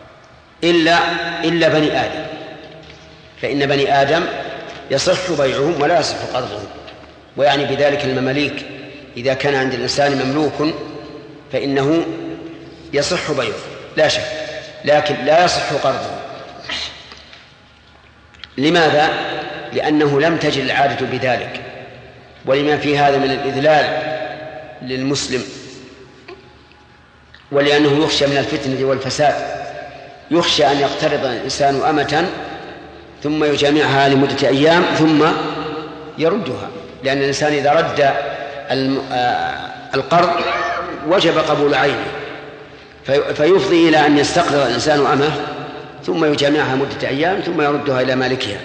إلا بني آدم، فإن بني آدم يصح بيعهم ولا يصح قرضهم. ويعني بذلك المماليك، إذا كان عند الإنسان مملوك فإنه يصح بيعه لا شك، لكن لا يصح قرضه. لماذا؟ لأنه لم تجد العادة بذلك، ولما في هذا من الإذلال للمسلم، ولأنه يخشى من الفتنة والفساد. يخشى أن يقترض الإنسان أمة ثم يجامعها لمدة أيام ثم يردها، لأن الإنسان إذا رد القرض وجب قبول عينه، فيفضي إلى أن يستقرض الإنسان أمه ثم يجامعها مدة أيام ثم يردها إلى مالكها.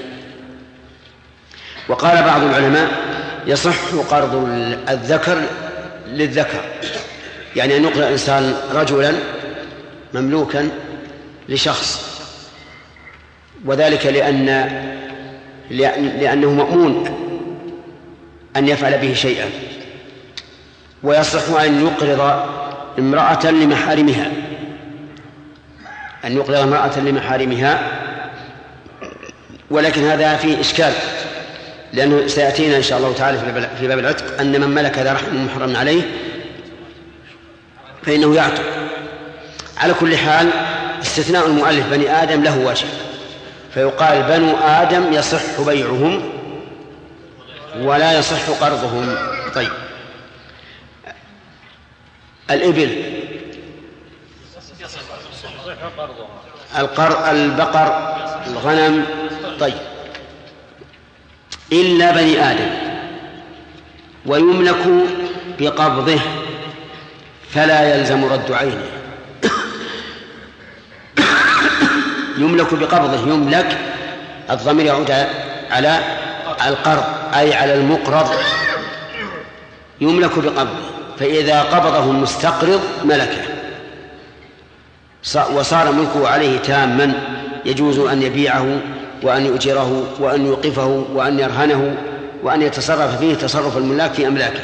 وقال بعض العلماء: يصح قرض الذكر للذكر، يعني أن يقرض الإنسان رجلا مملوكا لشخص، وذلك لأنه مأمون أن يفعل به شيئا. ويصح أن يقرض امرأة لمحارمها، أن يقرض امرأة لمحارمها، ولكن هذا فيه إشكال، لأنه سيأتينا إن شاء الله تعالى في باب العتق أن من ملك ذا رحم محرم عليه فإنه يعتق. على كل حال استثناء المؤلف بني آدم له وجه، فيقال: بنو آدم يصح بيعهم ولا يصح قرضهم. طيب، الإبل، البقر، الغنم، طيب، إلا بني آدم، ويملك بقبضه فلا يلزم رد عينه. يملك بقبضه، يملك الضمير يعود على القرض أي على المقرض. يملك بقبضه، فإذا قبضه المستقرض ملكه وصار ملكه عليه تاما، يجوز أن يبيعه وأن يؤجره وأن يوقفه وأن يرهنه وأن يتصرف فيه تصرف الملاك في أملاكه،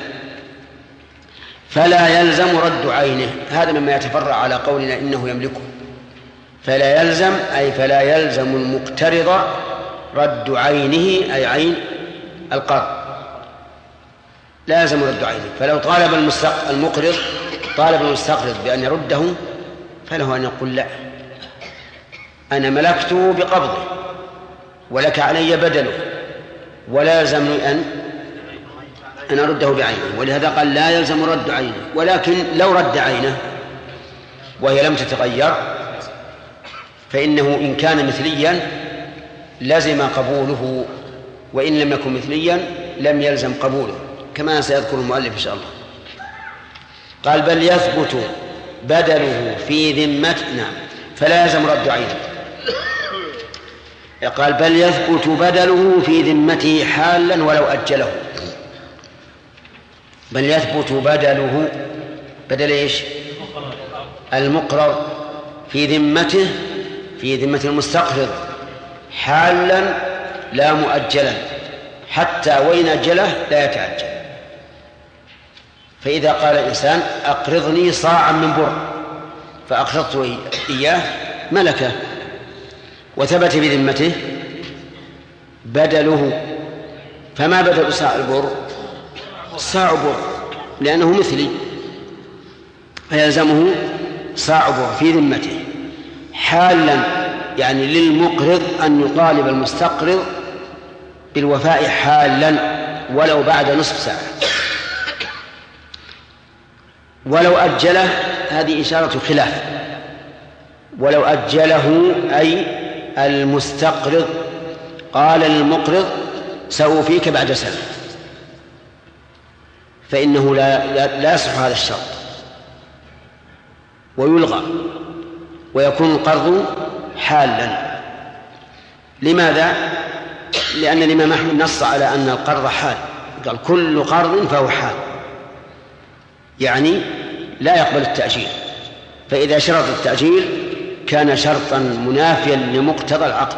فلا يلزم رد عينه. هذا مما يتفرع على قولنا إنه يملكه. فلا يلزم أي فلا يلزم المقترض رد عينه، أي عين القرض لا يلزم رد عينه. فلو طالب المقرض طالب المستقرض بأن يرده فله أن يقول: لا، أنا ملكته بقبضه ولك علي بدله، ولا يلزمني أن أرده بعينه. ولهذا قال: لا يلزم رد عينه. ولكن لو رد عينه وهي لم تتغير فإنه إن كان مثليا لزم قبوله، وإن لم يكن مثليا لم يلزم قبوله، كما سيذكر المؤلف إن شاء الله. قال: بل يثبت بدله في ذمته. نعم، فلا يلزم رد عينه. قال: بل يثبت بدله في ذمته حالا ولو أجله. بل يثبت بدله، بدل إيش؟ المقرض في ذمته، في ذمة المستقرض حالا لا مؤجلا، حتى وإن أجله لا يتعجل. فإذا قال الإنسان أقرضني صاعا من بر فأقرضته إياه ملكه وثبت بذمته بدله، فما بدل صاع البر؟ صاع بر، لأنه مثلي، فيلزمه صاع بر في ذمته حالا، يعني للمقرض أن يطالب المستقرض بالوفاء حالا ولو بعد نصف ساعة. ولو أجله هذه إشارة خلاف، ولو أجله أي المستقرض قال للمقرض سأوفيك بعد سنة، فإنه لا يصح هذا الشرط ويلغى ويكون القرض حالا. لماذا؟ لأن الإمام أحمد نص على أن القرض حال، قال كل قرض فهو حال، يعني لا يقبل التأجيل، فإذا شرط التأجيل كان شرطا منافيا لمقتضى العقد.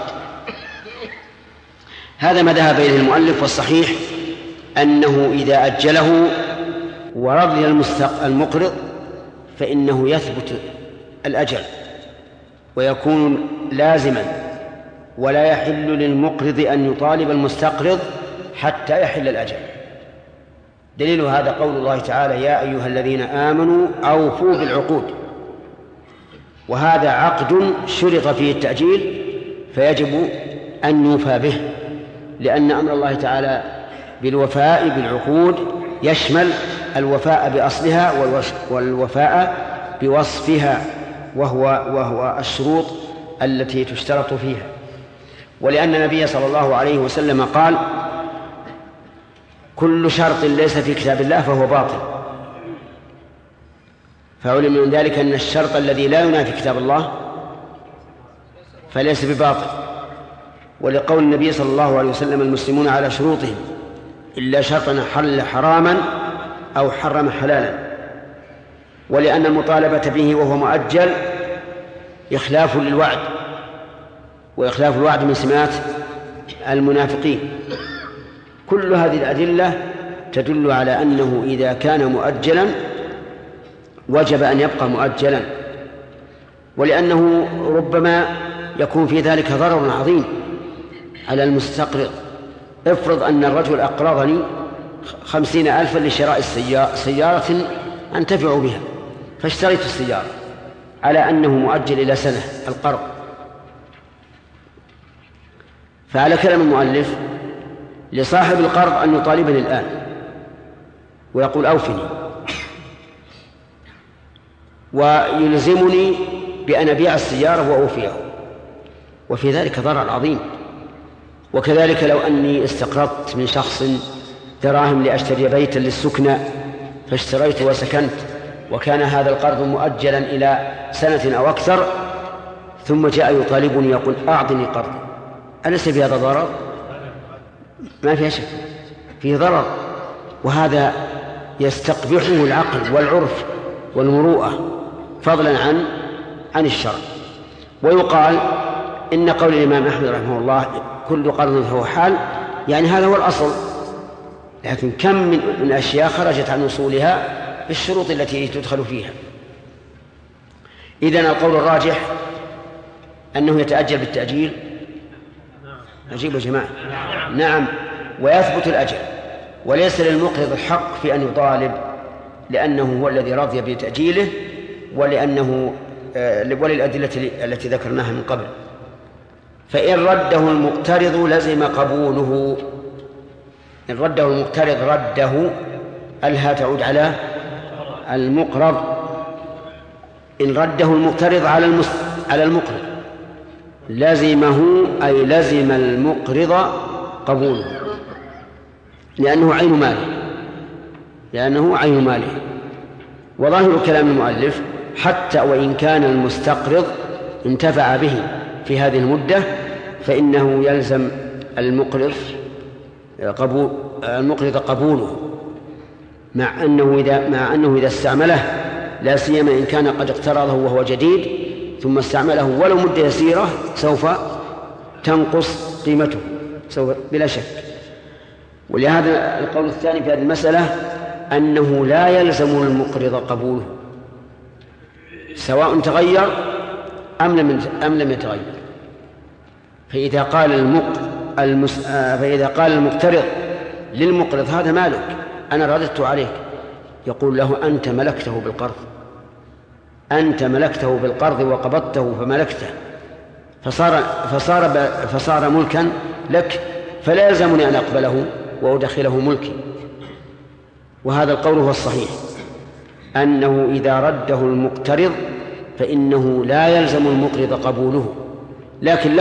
هذا ما ذهب إليه المؤلف، والصحيح أنه إذا أجله ورضي المقرض فإنه يثبت الأجل ويكون لازما، ولا يحل للمقرض أن يطالب المستقرض حتى يحل الأجل. دليل هذا قول الله تعالى يا أيها الذين آمنوا أوفوا بالعقود، وهذا عقد شرط فيه التأجيل فيجب أن يوفى به، لأن أمر الله تعالى بالوفاء بالعقود يشمل الوفاء بأصلها والوفاء بوصفها، وهو الشروط التي تشترط فيها. ولأن النبي صلى الله عليه وسلم قال كل شرط ليس في كتاب الله فهو باطل، فعلم من ذلك أن الشرط الذي لا ينافي كتاب الله فليس بباطل. ولقول النبي صلى الله عليه وسلم المسلمون على شروطهم إلا شرطا حل حراما أو حرم حلالا. ولأن المطالبة به وهو مؤجل إخلاف للوعد، وإخلاف الوعد من سمات المنافقين. كل هذه الأدلة تدل على أنه إذا كان مؤجلا وجب أن يبقى مؤجلا، ولأنه ربما يكون في ذلك ضرر عظيم على افرض أن الرجل أقرضني 50,000 لشراء سيارة أنتفع بها، فاشتريت السيارة على أنه مؤجل إلى سنة القرض، فعلى كلام المؤلف لصاحب القرض أن يطالبني الآن ويقول أوفني، ويلزمني بأن أبيع السيارة وأوفيه، وفي ذلك ضرر عظيم. وكذلك لو أني استقرضت من شخص دراهم لأشتري بيتا للسكنى فاشتريت وسكنت، وكان هذا القرض مؤجلا إلى سنة أو أكثر، ثم جاء يطالبني يقول أعطني قرض، أليس في هذا ضرر؟ ما فيها شك، فيه ضرر، وهذا يستقبحه العقل والعرف والمروءة فضلا عن الشرع. ويقال إن قول الإمام أحمد رحمه الله كل قرض فهو حال، يعني هذا هو الأصل، لكن كم من أشياء خرجت عن أصولها بالشروط التي تدخل فيها. إذن القول الراجح أنه يتأجل بالتأجيل. أجيب يا جماعة. نعم، ويثبت الأجل، وليس للمقرض الحق في أن يطالب، لأنه هو الذي رضي بتأجيله، وللأدلة التي ذكرناها من قبل. فإن رده المقترض لزم قبوله. إن رده المقترض رده ألها تعود على المقرض. إن رده المقترض على المقرض لزمه، أي لزم المقرض قبوله، لأنه عين ماله. وظاهر كلام المؤلف حتى وإن كان المستقرض انتفع به في هذه المدة فإنه يلزم المقرض قبوله، مع أنه إذا استعمله، لا سيما إن كان قد اقترضه وهو جديد ثم استعمله ولو مدة يسيرة، سوف تنقص قيمته، بلا شك. ولهذا القول الثاني في هذه المسألة أنه لا يلزم المقرض قبوله سواء تغير أم لم يتغير. فإذا قال المقترض للمقرض هذا مالك أنا رددت عليك، يقول له أنت ملكته بالقرض وقبضته فملكته فصار ملكا لك، فلا يلزمني أن أقبله وأدخله ملكي. وهذا القول هو الصحيح، أنه إذا رده المقترض فإنه لا يلزم المقرض قبوله، لكن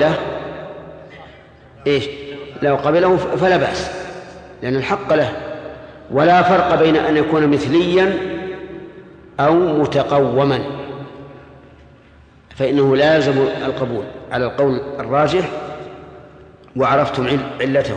لو قبله فلا بأس لأن الحق له. ولا فرق بين أن يكون مثليا أو متقوما، فإنه لا يلزم القبول على القول الراجح، وعرفتم علته.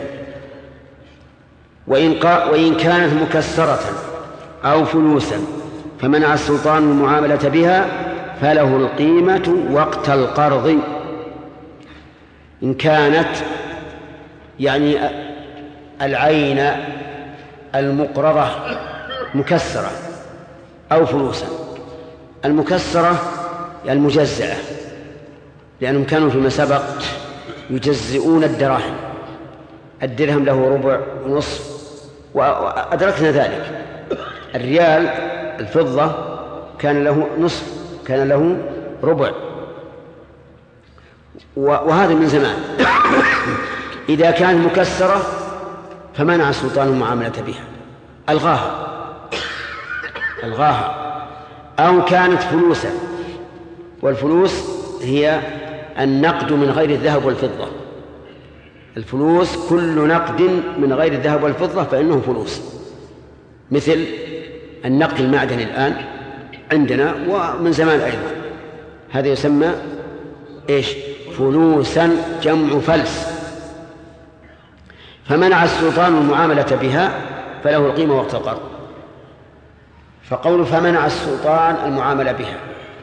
وإن كانت مكسرة أو فلوسا فمنع السلطان المعاملة بها فله القيمة وقت القرض. إن كانت يعني العين المقرضة مكسرة أو فلوسا، المكسرة المجزعة، لأنهم كانوا فيما سبق يجزئون الدراهم، الدرهم له ربع ونصف، وأدركنا ذلك. الريال الفضة كان له نصف، كان له ربع، وهذا من زمان. إذا كانت مكسرة فمنع السلطان المعاملة بها، ألغاها. أو كانت فلوسا، والفلوس هي النقد من غير الذهب والفضة. الفلوس كل نقد من غير الذهب والفضة فإنه فلوس، مثل النقد المعدني الآن عندنا ومن زمان أيضا، هذا يسمى فلوسا، جمع فلس. فمنع السلطان المعاملة بها فله القيمة وقت القرض. فقول فمنع السلطان المعاملة بها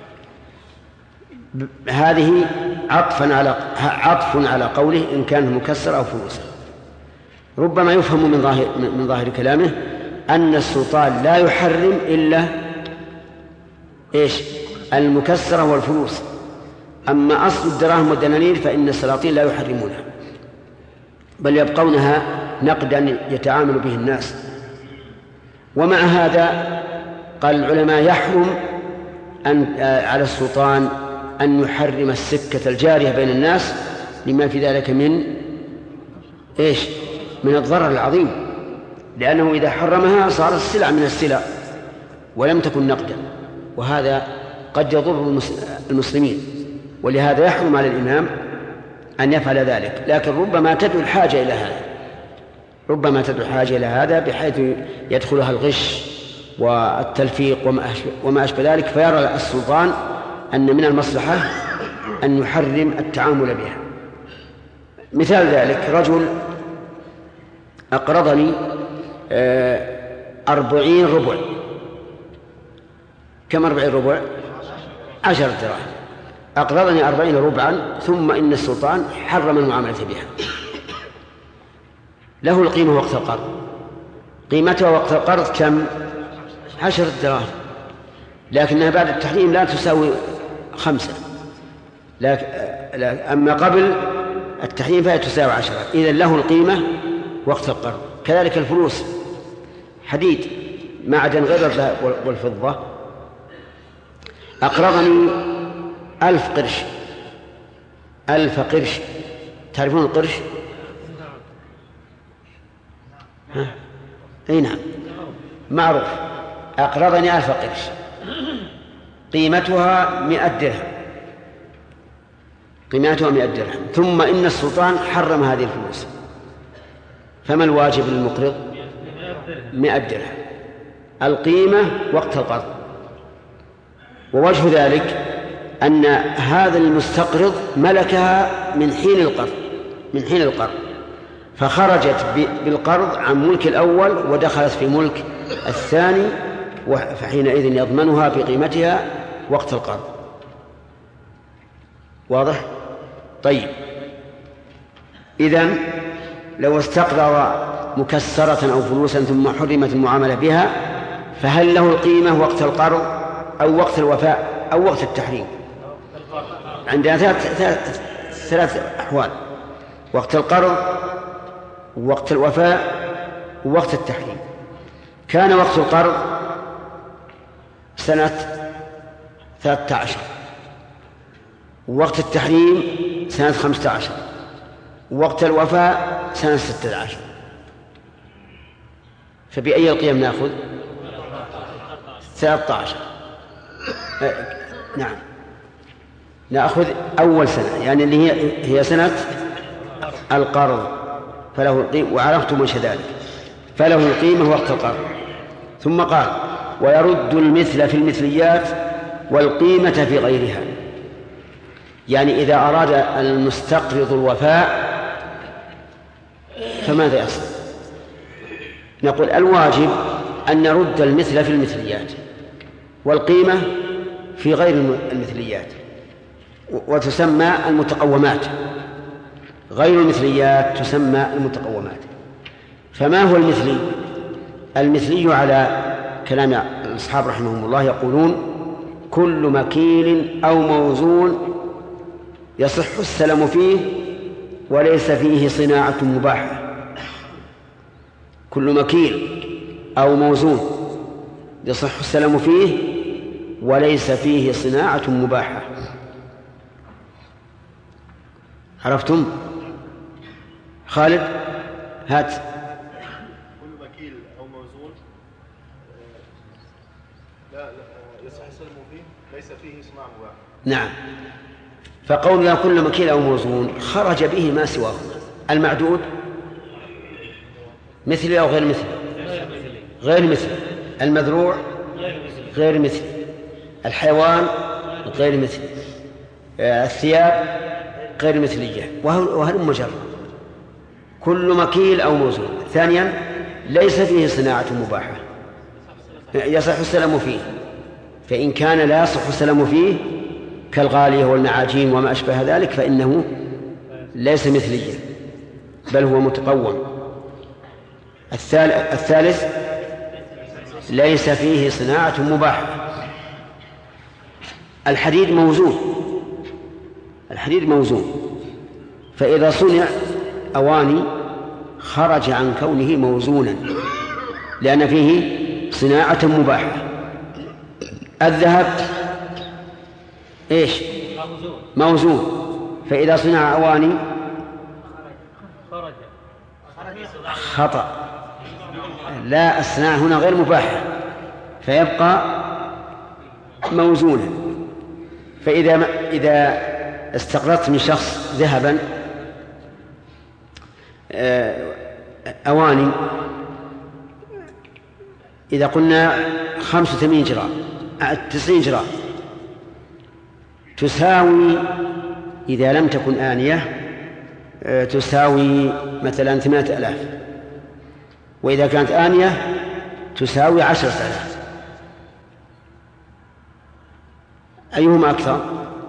هذه عطف على قوله إن كان مكسر أو فلوسا. ربما يفهم من ظاهر كلامه أن السلطان لا يحرم إلا المكسرة والفلوس، أما أصل الدراهم والدنانير فإن السلاطين لا يحرمونها، بل يبقونها نقدا يتعامل به الناس. ومع هذا قال العلماء يحرم على السلطان أن يحرم السكة الجارية بين الناس لما في ذلك من الضرر العظيم، لأنه إذا حرمها صارت السلع من السلع ولم تكن نقدا، وهذا قد يضر المسلمين. ولهذا يحرم على الإمام أن يفعل ذلك، لكن ربما تدعو الحاجة إلى هذا بحيث يدخلها الغش والتلفيق وما أشبه ذلك، فيرى السلطان أن من المصلحة أن يحرم التعامل بها. مثال ذلك رجل أقرضني 40 ربع. كم 40 ربع؟ 10 دراهم. أقرضني 40 ربعا، ثم إن السلطان حرم المعاملة بها. له القيمة وقت القرض، قيمتها وقت القرض كم؟ 10 دراهم، لكنها بعد التحريم لا تساوي 5، أما قبل التحريم فهي تساوي 10. إذن له القيمة وقت القرض. كذلك الفلوس، حديد، معدن غير الذهب والفضة، أقرضني 1000 قرش. 1000 قرش، تعرفون القرش؟ أي نعم، معروف. أقرضني 1000 قرش، قيمتها 100 درهم، ثم إن السلطان حرم هذه الفلوس، فما الواجب للمقرض؟ 100 درهم، القيمة وقت القرض. ووجه ذلك أن هذا المستقرض ملكها من حين القرض، فخرجت بالقرض عن ملك الأول ودخلت في ملك الثاني، فحينئذ يضمنها بقيمتها وقت القرض. واضح؟ طيب، إذن لو استقرض مكسرة أو فلوسا ثم حرمت المعاملة بها فهل له القيمة وقت القرض أو وقت الوفاء أو وقت التحريم؟ عندنا ثلاث أحوال: وقت القرض ووقت الوفاء ووقت التحريم. كان وقت القرض سنة 13 ووقت التحريم سنة 15 ووقت الوفاء سنة 16. فبأي القيم نأخذ؟ 13. نعم، نأخذ أول سنة يعني اللي هي سنة القرض، فله القيمة. وعرفتم وش ذلك، فله القيمة وقت القرض. ثم قال: ويرد المثل في المثليات والقيمة في غيرها. يعني إذا أراد المستقرض الوفاء فماذا يصنع؟ نقول: الواجب أن نرد المثل في المثليات والقيمة في غير المثليات، وتسمى المتقومات. غير المثليات تسمى المتقومات. فما هو المثلي؟ المثلي على كلام الأصحاب رحمهم الله يقولون: كل مكيل أو موزون يصح السلم فيه وليس فيه صناعة مباحة. كل مكيل أو موزون يصح السلم فيه وليس فيه صناعة مباحة. عرفتم؟ خالد هات. كل مكيل أو موزون لا يصح السلم فيه ليس فيه صناعة مباحة. نعم، فقولنا كل مكيل أو موزون خرج به ما سواه. المعدود مثلي أو غير مثلي؟ غير مثلي. المذروع غير مثلي. الحيوان غير مثلي. الثياب غير مثلية. وهل مجرد كل مكيل أو موزون. ثانيا: ليس فيه صناعة مباحة يصح السلم فيه. فإن كان لا يصح السلم فيه كالغالية والمعاجين وما أشبه ذلك فإنه ليس مثليا بل هو متقوم. الثالث: ليس فيه صناعة مباحة. الحديد موزون. الحديد موزون، فإذا صنع أواني خرج عن كونه موزونا لأن فيه صناعة مباحة. الذهب إيش؟ موزون، فإذا صنع أواني خطأ. لا، الصناعة هنا غير مباحة فيبقى موزونا. فإذا استقرضت من شخص ذهبا أواني، إذا قلنا 85 جرام 90 جرام تساوي، إذا لم تكن آنية تساوي مثلا 8,000، وإذا كانت آنية تساوي 10,000. أيهما أكثر؟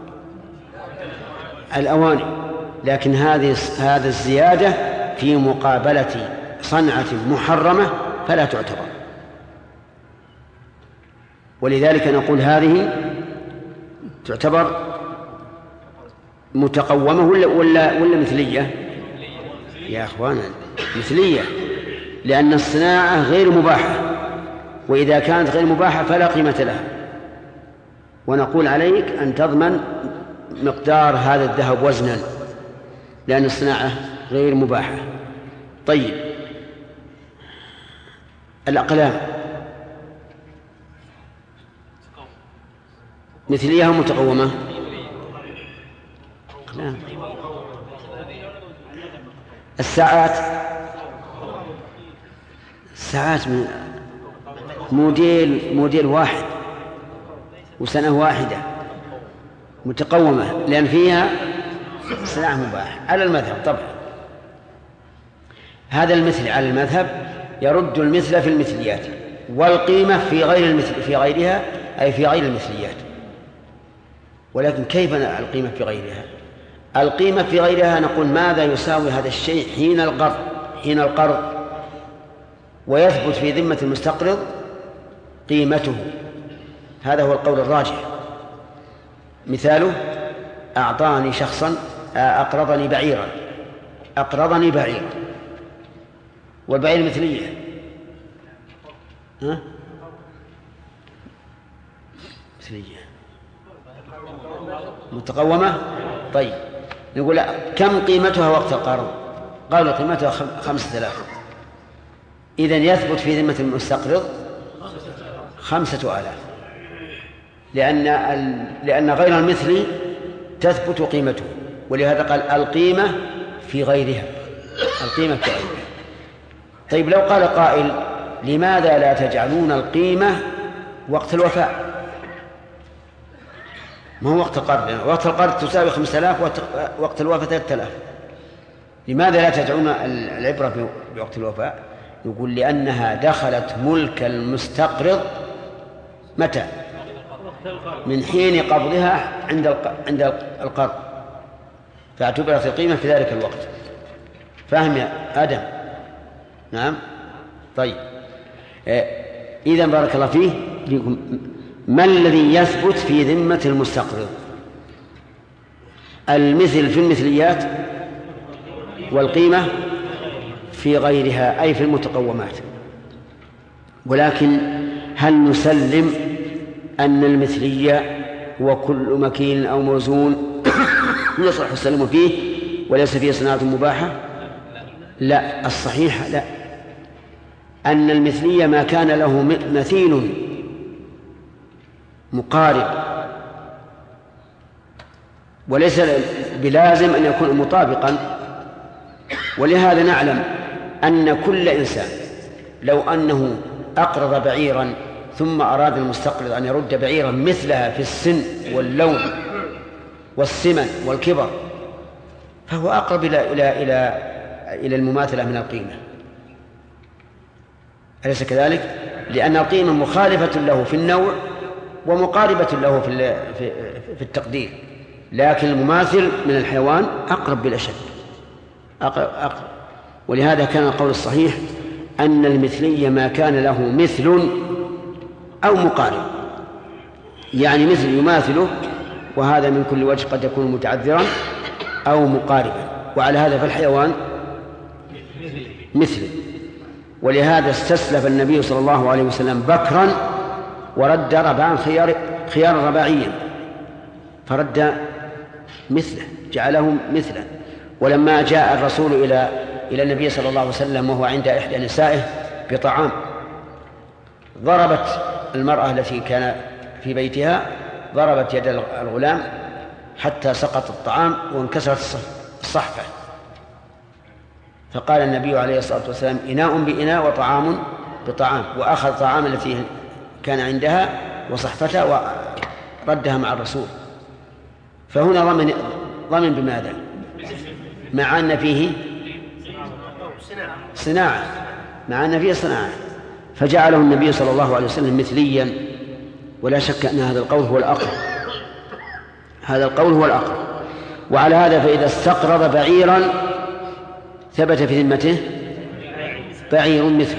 الأواني. لكن هذه الزيادة في مقابلة صنعة محرمة فلا تعتبر. ولذلك نقول هذه تعتبر متقومة ولا مثلية؟ يا أخوانا مثلية، لأن الصناعة غير مباحة، وإذا كانت غير مباحة فلا قيمة لها. ونقول عليك أن تضمن مقدار هذا الذهب وزنا لأن الصناعة غير مباحة. طيب، الأقلام مثلية متقومة؟ أقلام. الساعات من موديل واحد وسنة واحدة متقومة لأن فيها صناعة مباحة على المذهب. طبعا هذا المثل على المذهب يرد المثل في المثليات والقيمة في غير المثل في غيرها، أي في غير المثليات. ولكن كيف القيمة في غيرها؟ القيمة في غيرها نقول ماذا يساوي هذا الشيء حين القرض. حين القرض، ويثبت في ذمة المستقرض قيمته. هذا هو القول الراجح. مثاله: أعطاني شخصا أقرضني بعيرا، والبعير مثلية، مثلية متقومة. طيب نقول كم قيمتها وقت القرض؟ قالوا قيمتها 5000. إذن يثبت في ذمة المستقرض 5000، لأن غير المثل تثبت قيمته، ولهذا قال القيمة في غيرها. طيب لو قال قائل: لماذا لا تجعلون القيمة وقت الوفاء؟ ما هو وقت القرض، يعني وقت القرض تساوي 5000، وقت الوفاة 3000. لماذا لا تجعلون العبرة بوقت الوفاء؟ يقول: لأنها دخلت ملك المستقرض متى؟ من حين قبضها عند القرض، فاعتبرت القيمة في ذلك الوقت. فاهم يا آدم؟ نعم. طيب إذن بارك الله فيه، ما الذي يثبت في ذمة المستقرض؟ المثل في المثليات، والقيمة في غيرها أي في المتقومات. ولكن هل نسلم أن المثلية هو كل مكين أو موزون يصلح السلم فيه وليس فيه صناعة مباحة؟ لا، الصحيح لا، أن المثلية ما كان له مثيل مقارب، وليس بلازم أن يكون مطابقا. ولهذا نعلم أن كل إنسان لو أنه أقرض بعيرا ثم أراد المستقرض أن يرد بعيرا مثلها في السن واللون والسمن والكبر، فهو أقرب إلى المماثلة من القيمة، أليس كذلك؟ لأن القيمة مخالفة له في النوع ومقاربة له في التقدير، لكن المماثل من الحيوان أقرب بالأشد، أقرب. ولهذا كان القول الصحيح أن المثلية ما كان له مثل أو مقارب، يعني مثل يماثله، وهذا من كل وجه قد يكون متعذرا أو مقاربا. وعلى هذا فالحيوان مثله. ولهذا استسلف النبي صلى الله عليه وسلم بكرا ورد ربعا خيار رباعيا، فرد مثله، جعله مثلا. ولما جاء الرسول إلى النبي صلى الله عليه وسلم وهو عند إحدى نسائه بطعام، ضربت المرأة التي كان في بيتها، ضربت يد الغلام حتى سقط الطعام وانكسرت الصحفة. فقال النبي عليه الصلاة والسلام: إناء بإناء وطعام بطعام، وأخذ طعام التي كان عندها وصحفتها وردها مع الرسول. فهنا ضمن بماذا؟ مع أن فيه صناعة، مع أن فيه صناعة، فجعله النبي صلى الله عليه وسلم مثليا. ولا شك أن هذا القول هو الأقرب، هذا القول هو الأقرب. وعلى هذا فإذا استقرض بعيرا ثبت في ذمته بعير مثله،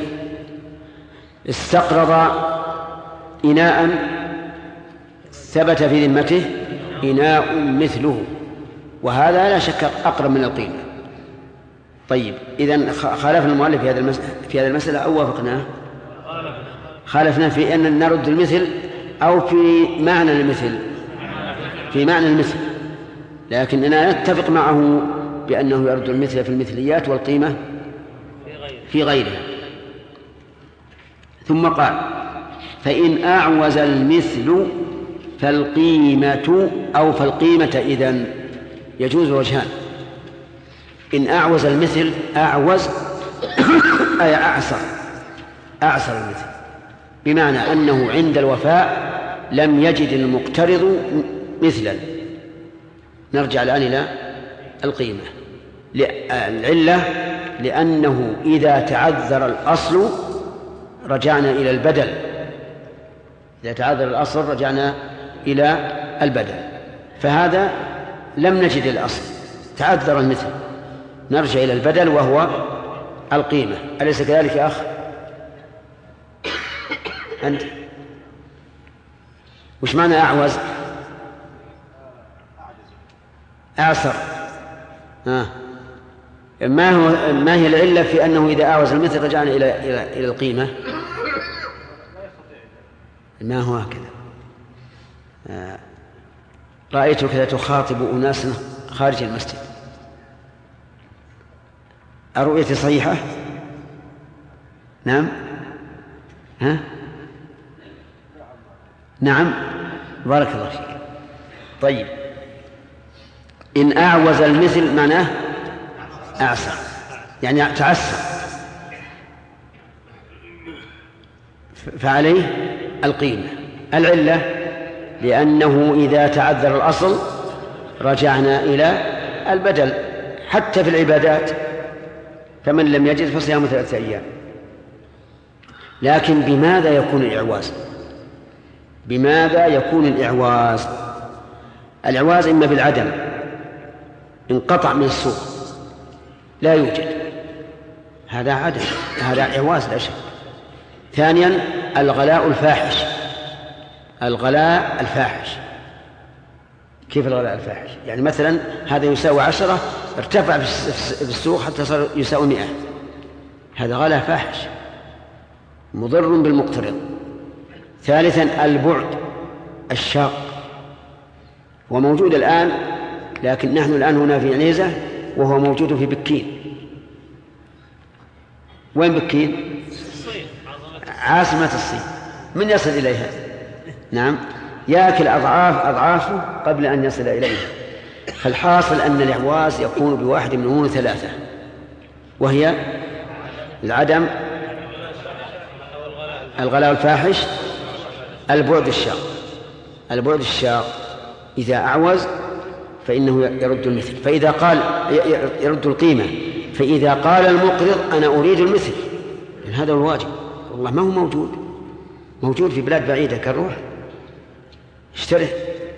استقرض إناء ثبت في ذمته إناء مثله، وهذا لا شك أقرب من القيمة. طيب إذن خالفنا المؤلف في هذه المسألة أو وافقناه؟ خالفنا في أن نرد المثل أو في معنى المثل، في معنى المثل، لكننا نتفق معه بأنه يرد المثل في المثليات والقيمة في غيرها. ثم قال: فإن أعوز المثل فالقيمة أو فالقيمة. إذن يجوز وجهان: إن أعوز المثل، أعوز أي أعسر المثل، بمعنى أنه عند الوفاء لم يجد المقترض مثلا. نرجع الآن إلى القيمة. العلة لأنه إذا تعذر الأصل رجعنا إلى البدل، إذا تعذر الأصل رجعنا إلى البدل، فهذا لم نجد الأصل، تعذر المثل، نرجع إلى البدل وهو القيمة. أليس كذلك يا أخ؟ أنت وش معنى أعوز؟ أعسر. ما هي العلة في أنه إذا أعوز المثل رجعنا إلى القيمة؟ ما هو هكذا. رأيتك تخاطب أناس خارج المسجد، الرؤية صحيحة؟ نعم. نعم، بارك الله فيك. طيب، إن أعوز المثل معناه أعسر، يعني تعسر، فعليه القيمة. العلة لأنه إذا تعذر الأصل رجعنا إلى البدل، حتى في العبادات، فمن لم يجد فصيام 3 أيام. لكن بماذا يكون الإعواز؟ بماذا يكون الإعواز؟ الإعواز إما بالعدم، انقطع من السوق لا يوجد، هذا عدم، هذا إعواز لا شك. ثانيا الغلاء الفاحش. الغلاء الفاحش كيف الغلاء الفاحش؟ يعني مثلا هذا يساوي 10، ارتفع في السوق حتى صار يساوي 100، هذا غلاء فاحش مضر بالمقترض. ثالثا البعد الشاق، وموجود الآن، لكن نحن الآن هنا في عنيزة وهو موجود في بكين. وين بكين؟ عاصمة الصين. من يصل إليها؟ نعم، يأكل أضعافه قبل أن يصل إليها. فالحاصل أن الإعواز يكون بواحد من أمور 3، وهي العدم، الغلاء الفاحش، البعد الشاق. البعد الشاق إذا أعوز فإنه يرد المثل، فإذا قال يرد القيمة، فإذا قال المقرض أنا أريد المثل، هذا الواجب، والله ما هو موجود في بلاد بعيدة كالروح اشتري،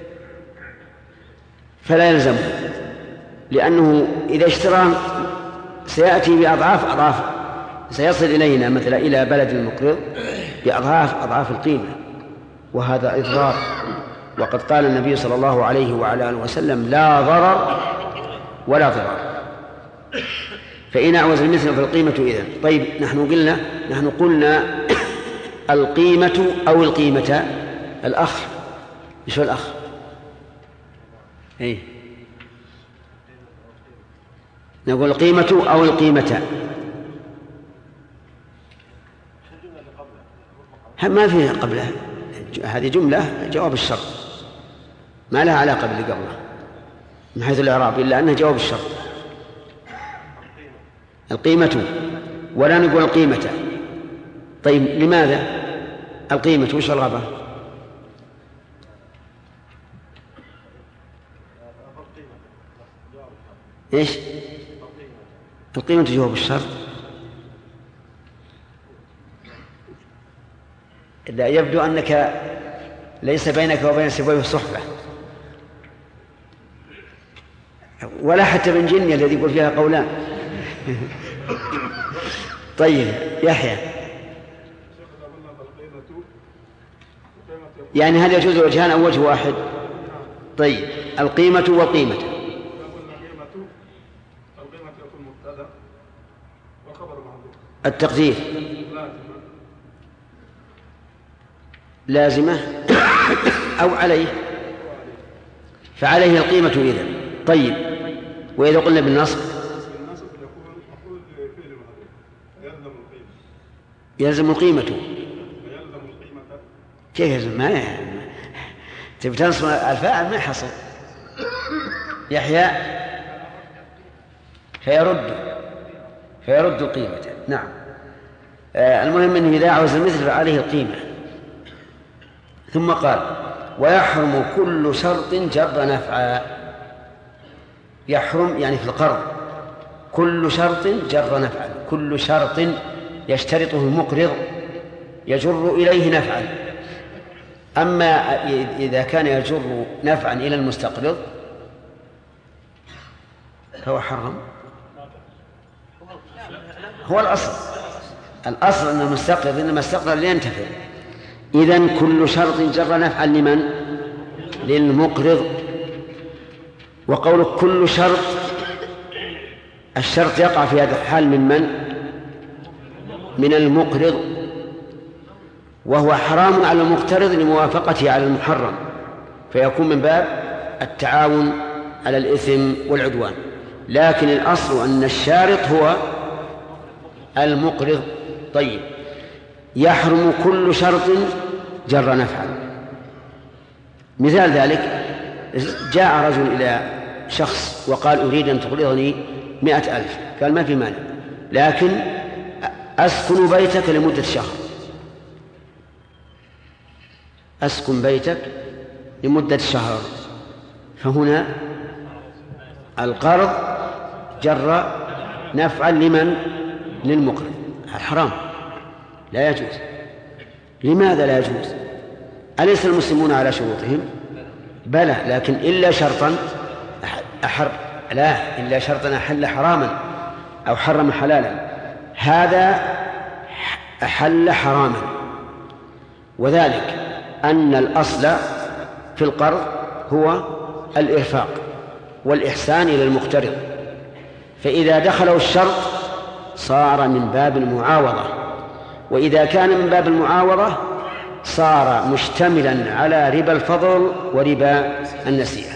فلا يلزمه، لأنه إذا اشترى سيأتي بأضعاف سيصل إلينا مثلا إلى بلد المقرض بأضعاف القيمة، وهذا إضرار. وقد قال النبي صلى الله عليه وعلى آله وسلم لا ضرر ولا ضرار. فإن أعوز المثل فالقيمة إذن. طيب، نحن قلنا القيمة أو القيمة. الأخ، إيش هو الأخ؟ نقول القيمة أو القيمة، ما فيها قبلها، هذه جملة جواب الشرط، ما لها علاقة باللي قبلها من حيث الإعراب، إلا أنها جواب الشرط. القيمة، ولا نقول القيمة. طيب، لماذا القيمة؟ وش الغبا؟ إيش القيمة؟ جواب الشرط. لا، يبدو أنك ليس بينك وبين سبويه صحبة، ولا حتى من جنية الذي يقول فيها قولان. طيب يحيى، يعني هل يجوز وجهان أو وجه واحد؟ طيب، القيمة والقيمة. التقدير لازمة أو عليه، فعليه القيمة إذن. طيب، وإذا قلنا بالنصب يلزم القيمة. كيف يلزم؟ ما تبي تنصب الفاعل ما يحصل. يحيى فيرد القيمة. نعم، المهم أنه إذا عوز المثل فعليه القيمة. ثم قال ويحرم كل شرط جر نفعا. يحرم يعني في القرض كل شرط جر نفعا، كل شرط يشترطه المقرض يجر إليه نفعا. أما إذا كان يجر نفعا إلى المستقرض فهو حرم. هو الأصل أن المستقرض إنما استقرض لينتفع. إذن كل شرط جر نفعا لمن؟ للمقرض. وقول كل شرط، الشرط يقع في هذا الحال من المقرض، وهو حرام على المقترض لموافقته على المحرم، فيكون من باب التعاون على الإثم والعدوان. لكن الأصل أن الشارط هو المقرض. طيب، يحرم كل شرط جر نفعا. مثال ذلك، جاء رجل إلى شخص وقال أريد أن تقرضني 100,000. قال ما في مانع، لكن أسكن بيتك لمدة شهر. أسكن بيتك لمدة شهر، فهنا القرض جر نفعا لمن؟ للمقرض. الحرام لا يجوز. لماذا لا يجوز؟ أليس المسلمون على شروطهم؟ بلى، لكن إلا شرطا إلا شرطا أحل حراما أو حرم حلالا. هذا أحل حراما، وذلك أن الأصل في القرض هو الإرفاق والإحسان إلى المقترض، فإذا دخله الشرط صار من باب المعاوضة، وإذا كان من باب المعاوضة صار مشتملا على ربا الفضل وربا النسيئة.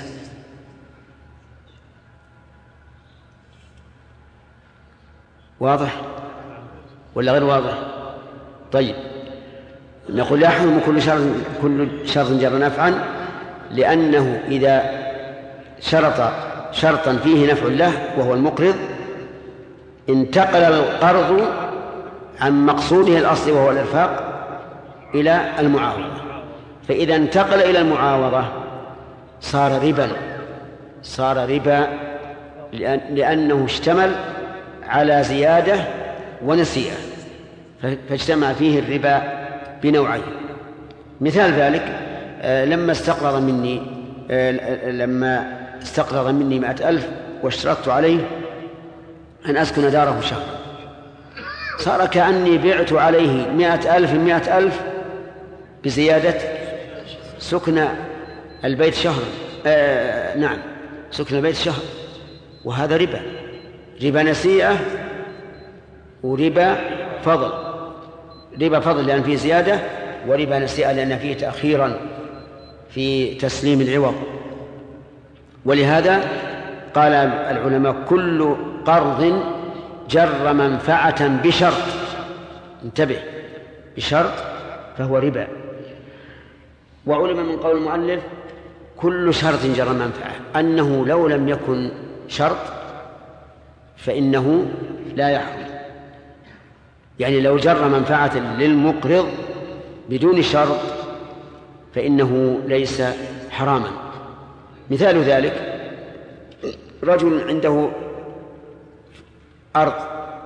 واضح ولا غير واضح؟ طيب، نقول يحرم كل شرط جر نفعا، لأنه إذا شرط شرطا فيه نفع له وهو المقرض انتقل القرض عن مقصوده الأصلي وهو الإرفاق إلى المعاوضة، فإذا انتقل إلى المعاوضة صار ربا لأنه اشتمل على زيادة ونسيئة، فاجتمع فيه الربا بنوعين. مثال ذلك، لما استقرض مني 100,000 واشترطت عليه أن أسكن داره شهر، صار كأني بعت عليه 100,000 بزيادة سكن البيت شهر. سكن البيت شهر، وهذا ربا نسيئة وربا فضل. ربا فضل لأن فيه زيادة، وربا نسيئة لأن فيه تأخيرا في تسليم العوض. ولهذا قال العلماء كل قرض جر منفعة بشرط، انتبه، بشرط فهو ربا. وعلم من قول المؤلف كل شرط جر منفعة أنه لو لم يكن شرط فإنه لا يحرم، يعني لو جر منفعة للمقرض بدون شرط فإنه ليس حراما. مثال ذلك، رجل عنده أرض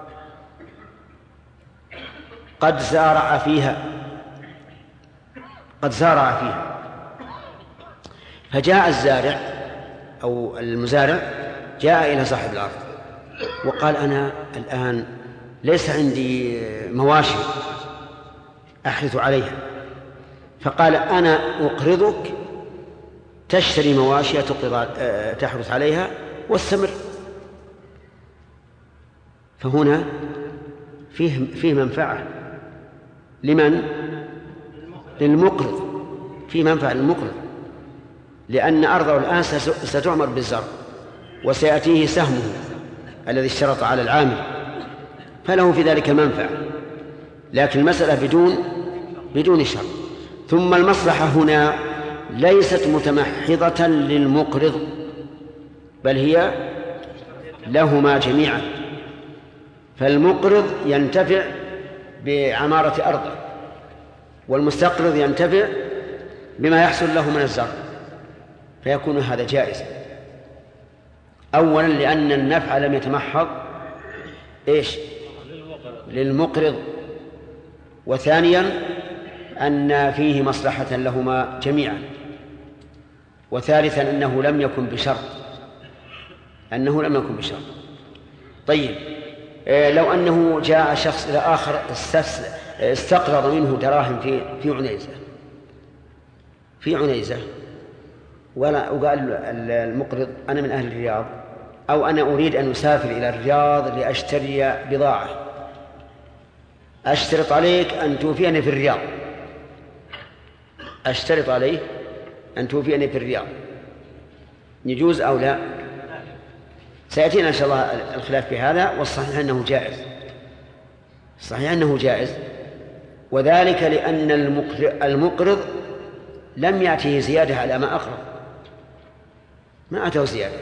قد زارع فيها، فجاء الزارع أو المزارع جاء إلى صاحب الأرض وقال أنا الآن ليس عندي مواشي أحرث عليها، فقال أنا أقرضك تشتري مواشي تحرث عليها واستمر. فهنا فيه منفعة لمن؟ للمقرض، فيه منفعة للمقرض، لأن أرضه الآن ستعمر بالزرع وسيأتيه سهمه الذي اشترط على العامل، فله في ذلك منفعة، لكن المسألة بدون شرط. ثم المصلحة هنا ليست متمحضة للمقرض، بل هي لهما جميعا، فالمقرض ينتفع بعمارة أرضه، والمستقرض ينتفع بما يحصل له من الزرع، فيكون هذا جائز. أولا لأن النفع لم يتمحض للمقرض، وثانيا أن فيه مصلحة لهما جميعا، وثالثا أنه لم يكن بشرط. طيب، لو أنه جاء شخص إلى آخر استقرض منه دراهم في عنيزة وقال المقرض أنا من أهل الرياض، أو أنا أريد أن أسافر إلى الرياض لأشتري بضاعة، أشترط عليك أن توفيني في الرياض، أشترط عليه أن توفيني في الرياض، يجوز أو لا؟ سيأتينا إن شاء الله الخلاف في هذا، والصحيح أنه جائز، صحيح أنه جائز، وذلك لأن المقرض لم يأته زيادة على ما أقرض، ما أتاه زيادة.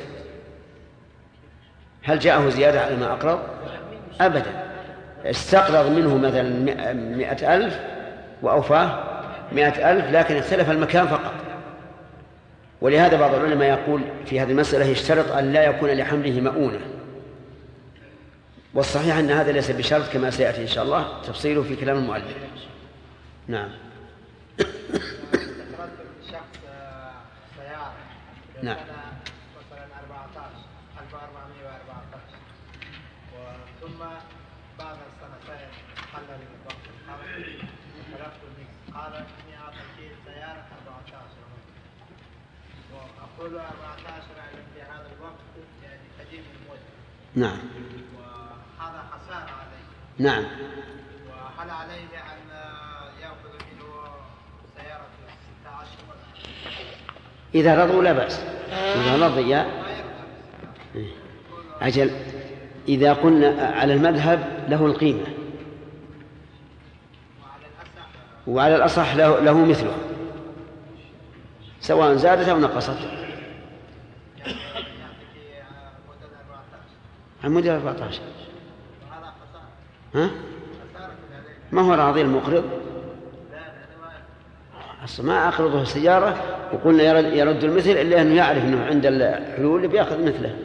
هل جاءه زيادة على ما أقرض؟ أبدا. استقرض منه مثلا 100,000 وأوفاه 100,000، لكن اختلف المكان فقط. ولهذا بعض العلماء يقول في هذه المسألة يشترط أن لا يكون لحمله مؤونة، والصحيح أن هذا ليس بشرط كما سيأتي إن شاء الله تفصيله في كلام المؤلف. نعم. شخص سيارة نعم. مثلا 14,414 ثم بعد السنتين حل للوقت خلفت الميكس، قال إني أعطيك سيارة 14 وأقول 14 في هذا الوقت يعني قديم الموت. نعم. وهذا خسارة عليه. نعم. وهل عليه أن يأخذ منه سيارة 16؟ إذا رضوا لا بأس، إذا رضي أجل. إذا قلنا على المذهب له القيمة، وعلى الأصح له مثله سواء زادت أو نقصت. عمود 14 ها؟ ما هو راضي المقرض؟ أصلا ما أقرضه سيارة وقلنا يرد المثل إلا أنه يعرف أنه عند الحلول اللي بيأخذ مثله.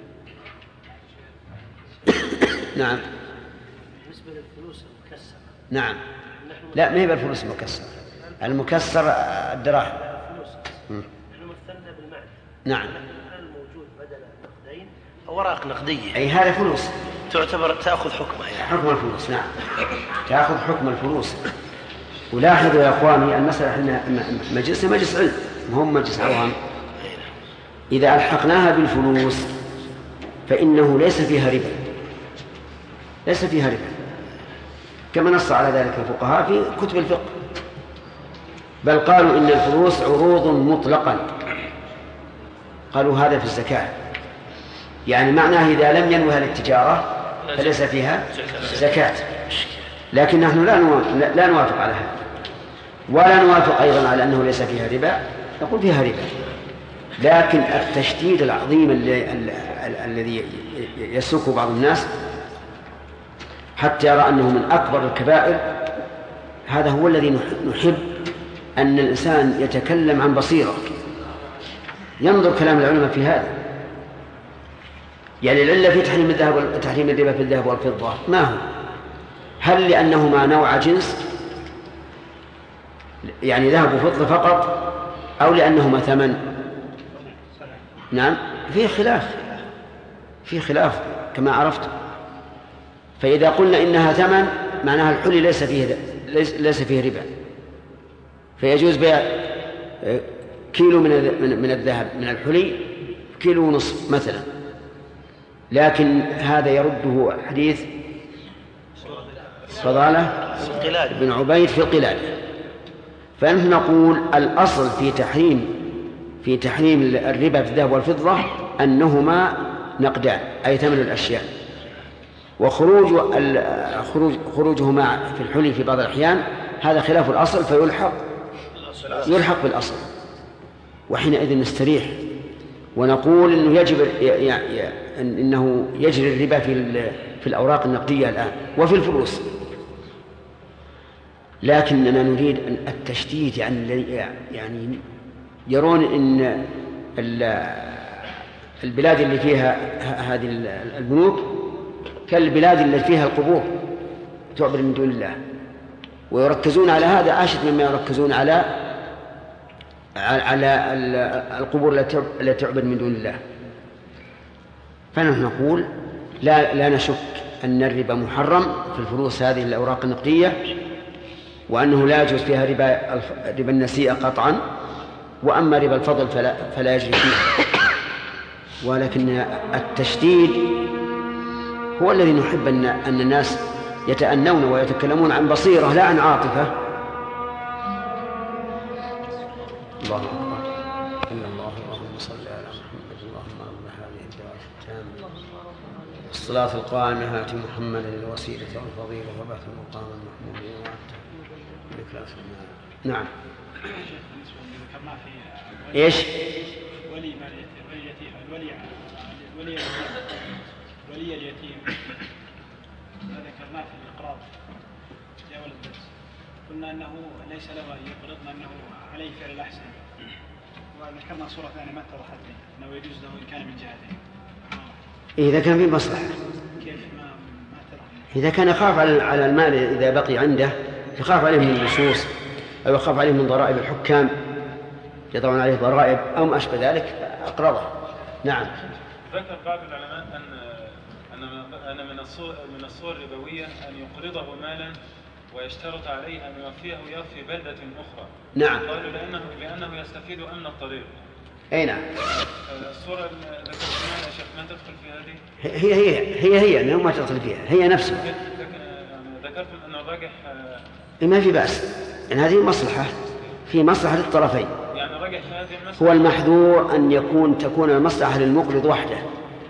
نعم. بالنسبة للفلوس المكسرة. نعم. لا، ما هي بالفلوس المكسرة، المكسر الدراهم. نحن مثلنا بالمعنى. نعم. الموجود بدل نقدين أوراق نقدية. أي هذا فلوس تعتبر تأخذ حكمها يعني. حكم الفلوس. نعم، تأخذ حكم الفلوس. ولاحظوا يا أخواني المسألة إحنا مجلسنا مجلس علم، هم مجلس عوام. إذا ألحقناها بالفلوس فإنه ليس فيها ربا، ليس فيها ربا، كما نص على ذلك الفقهاء في كتب الفقه، بل قالوا إن الفلوس عروض مطلقا، قالوا هذا في الزكاة، يعني معناه إذا لم ينوها للتجارة فليس فيها زكاة. لكن نحن لا نوافق على هذا، ولا نوافق أيضا على أنه ليس فيها ربا، نقول فيها ربا. لكن التشديد العظيم الذي يسلكه بعض الناس حتى يرى أنه من أكبر الكبائر، هذا هو الذي نحب أن الإنسان يتكلم عن بصيرة، ينظر كلام العلماء في هذا. يعني العلة في تحريم الربا في الذهب والفضة ما هو؟ هل لأنهما نوع جنس يعني ذهب وفضة فقط، أو لأنهما ثمن؟ نعم، في خلاف كما عرفت. فإذا قلنا إنها ثمن معناها الحلي ليس فيه ربا، فيجوز بيع كيلو من الذهب من الحلي 1.5 كيلو مثلا. لكن هذا يرده حديث فضالة بن عبيد في القلال. فنحن نقول الأصل في تحريم الربا في الذهب والفضة أنهما نقدان، أي ثمن الأشياء، وخروجهما في الحلي في بعض الأحيان هذا خلاف الأصل، فيلحق بالأصل، وحينئذ نستريح ونقول إنه إنه يجري الربا في الأوراق النقدية الآن وفي الفلوس. لكننا نريد التشديد، يعني يرون إن البلاد اللي فيها هذه البنوك كالبلاد اللي فيها القبور تعبد من دون الله، ويركزون على هذا أشد مما يركزون على القبور التي تعبد من دون الله. فنحن نقول لا نشك أن الربا محرم في الفلوس هذه الأوراق النقدية، وأنه لا يجوز فيها ربا النسيئة قطعا، وأما ربا الفضل فلا يجري فيه. ولكن التشديد هو الذي نحب أن الناس يتأنون ويتكلمون عن بصيرة لا عن عاطفة. الله أكبر. إن الله اللهم صل على محمد اللهم رب هذه الدعوة التامة الصلاة القائمة آت محمدا الوسيلة والفضيلة وبعث المقام المحمود وعدته. نعم. ايش؟ ولي اليتيم ما ذكرناه في الإقراض يا ولد الدرس، قلنا أنه ليس له أن يقرض لأنه عليه فعل الأحسن، وذكرنا صورة ثانية ما اتضحت لي أنه يجوز له إن كان من جهتين. إذا كان في مصلحة، كيف ما اتضح؟ إذا كان يخاف على المال إذا بقي عنده، يخاف عليه من اللصوص أو يخاف عليه من ضرائب الحكام يضعون عليه ضرائب أو ما أشبه ذلك أقرضه. نعم. ذكر بعض العلماء أن من الصور الربوية أن يقرضه مالا ويشترط عليه أن يوفي بلدة أخرى. نعم. قالوا لأنه يستفيد أمن الطريق. أي نعم. الصورة ذكرتها يا شيخ ما تدخل في هذه؟ هي أنه ما تدخل فيها، هي نفسها. ذكرتم أن الراجح ما في بأس، إن هذه مصلحة، في مصلحة للطرفين. يعني الراجح في هذه المسألة هو المحذور أن تكون المصلحة للمقرض وحده.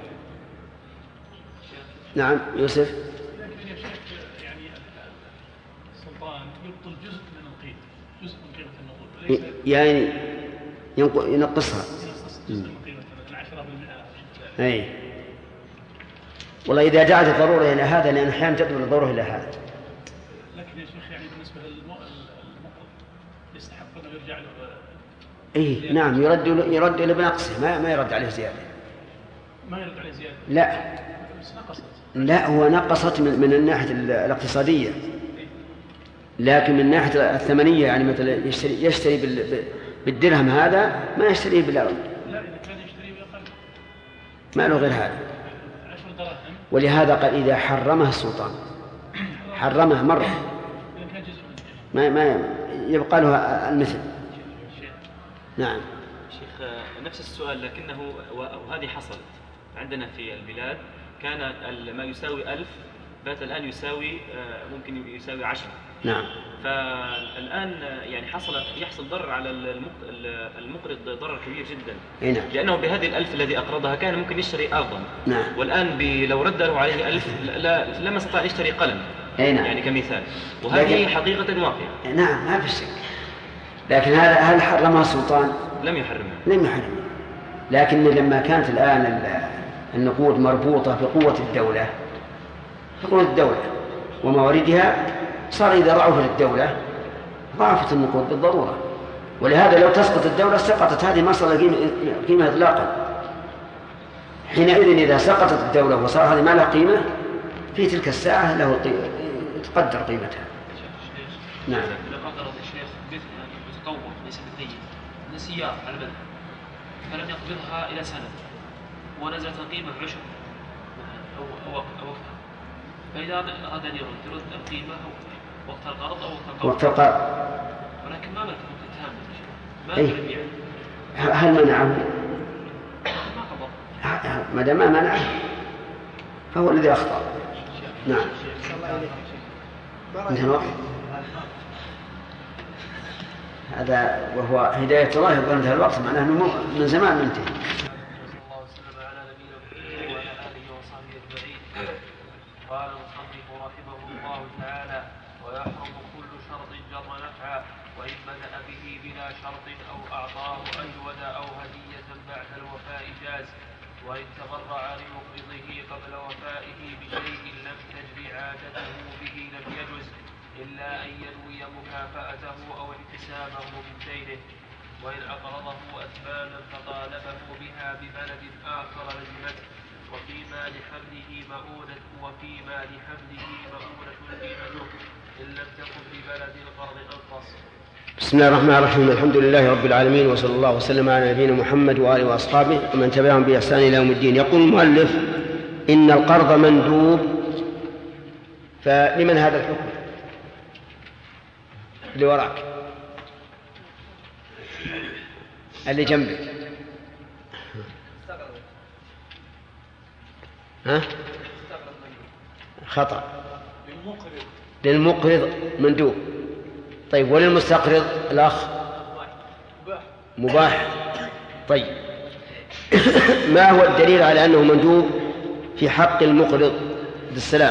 نعم يوسف. لكن يا شيخ يعني السلطان يبطل جزء من القيمة، جزء من قيمة النقود، يعني ينقصها. أي والله إذا جاءت الضرورة إلى هذا، لأن أحيانا تدعو الضرورة إلى هذا. لكن يا شيخ يعني بالنسبة للمقرض يستحق أنه يرجع له. إيه نعم، يرد إلى بنقصه، ما يرد عليه زيادة. ما يرد عليه زيادة. لا هو نقصت من الناحية الاقتصادية، لكن من الناحية الثمنية يعني مثلا يشتري بالدرهم هذا ما يشتريه بالأرض. لا إذا كان يشتري بأقل ما له غير هذا. 10 دراهم. ولهذا قال إذا حرمه السلطان، حرمه مرة ما يبقى له المثل. نعم شيخ، نفس السؤال لكنه وهذه حصلت عندنا في البلاد، كان ما يساوي 1000 بات الآن يساوي ممكن يساوي 10. نعم. فالآن يعني يحصل ضرر على المقرض، ضرر كبير جدا. نعم. لأنه بهذه ال1000 الذي أقرضها كان ممكن يشتري أرضا. نعم. والآن لو رد له عليه 1000 لما استطاع يشتري قلم. نعم. يعني كمثال، وهذه حقيقة واقعة. نعم ما في شك. لكن هل حرمها السلطان؟ لم يحرمها. لكن لما كانت الآن النقود مربوطة بقوة الدولة ومواردها، صار إذا ضعفت الدولة ضعفت النقود بالضرورة. ولهذا لو تسقط الدولة سقطت هذه مسألة قيمة إطلاقا. حينئذ إذا سقطت الدولة وصار هذه ما لها قيمة، في تلك الساعة له تقدر قيمتها. نعم. إذا قدر الشيخ مثل متطور ليس بالدين من سيارة على بدء فلم يقبضها إلى سنة ونزلت القيمة بعشر أو وقتها، فإذا أراد أن يرد القيمة وقت القرض أو وقت القرض، ولكن ما ملك ممكن تهمل ما يبيع. هل منعه؟ ما قبض. ما دام ما منعه فهو الذي أخطأ. نعم. انتهى الوقت. هذا وهو هداية الله يقول انتهى الوقت، معناه أنه من زمان منتهي. قال المصنف رحمه الله تعالى: ويحرم كل شرط جر نفعا، وإن بدأ به بلا شرط أو أعطاه أجود أو هدية بعد الوفاء جاز، وإن تبرع لمقرضه قبل وفائه بشيء لم تجر عادته به لم يجز، إلا أن ينوي مكافأته أو احتسابه من دينه. وإن أقرضه أثمانا فطالبه بها ببلد آخر لزمته، وفيما لحمله مؤونة قيمته إن لم تكن ببلد القرض أنقص. بسم الله الرحمن الرحيم. الحمد لله رب العالمين، وصلى الله وسلم على نبينا محمد وآله وأصحابه ومن تبعهم بإحسان إلى يوم الدين. يقول المؤلف: إن القرض مندوب فلمن هذا الحكم اللي وراك اللي جنبك؟ ها؟ خطأ. للمقرض مندوب. طيب وللمستقرض الأخ مباح. طيب ما هو الدليل على أنه مندوب في حق المقرض بالسلام؟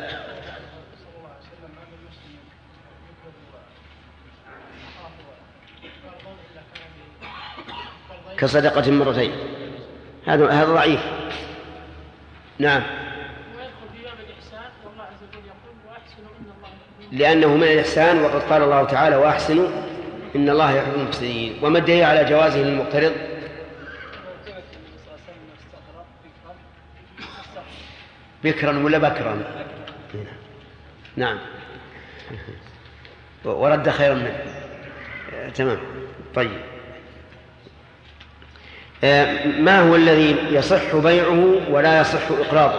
كصدقة مرتين. هذا ضعيف. نعم. لأنه من الإحسان، وقد قال الله تعالى وأحسنوا إن الله يحب المحسنين. وما الدليل على جوازه للمقترض؟ بكرا ولا بكرا؟ نعم. ورد خيرا منه. تمام. طيب ما هو الذي يصح بيعه ولا يصح إقراضه؟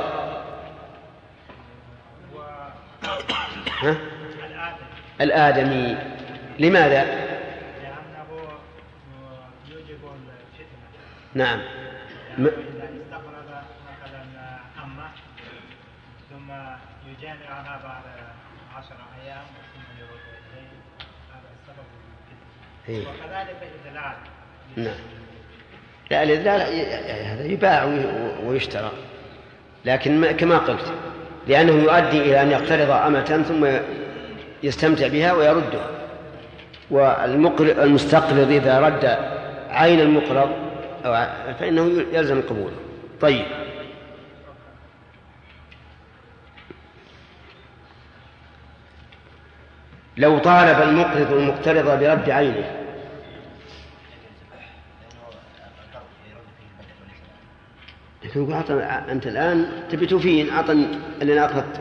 الآدمي. لماذا؟ لأنه يوجب الفتنة. نعم. إذا استقرض مثلا أمه ثم يجامعها بعد 10 أيام ثم يرد إليه، هذا السبب الفتنة. وكذلك الإدلال. نعم. لا، الإدلال هذا يباع ويشترى، لكن كما قلت لأنه يؤدي إلى أن يقترض أمة ثم يستمتع بها ويردها. والمستقرض إذا رد عين المقرض فإنه يلزم قبوله. طيب لو طالب المقرض المقترض برد عينه لكن أنت الآن تبي توفين أعطني اللي أنا أقرضت.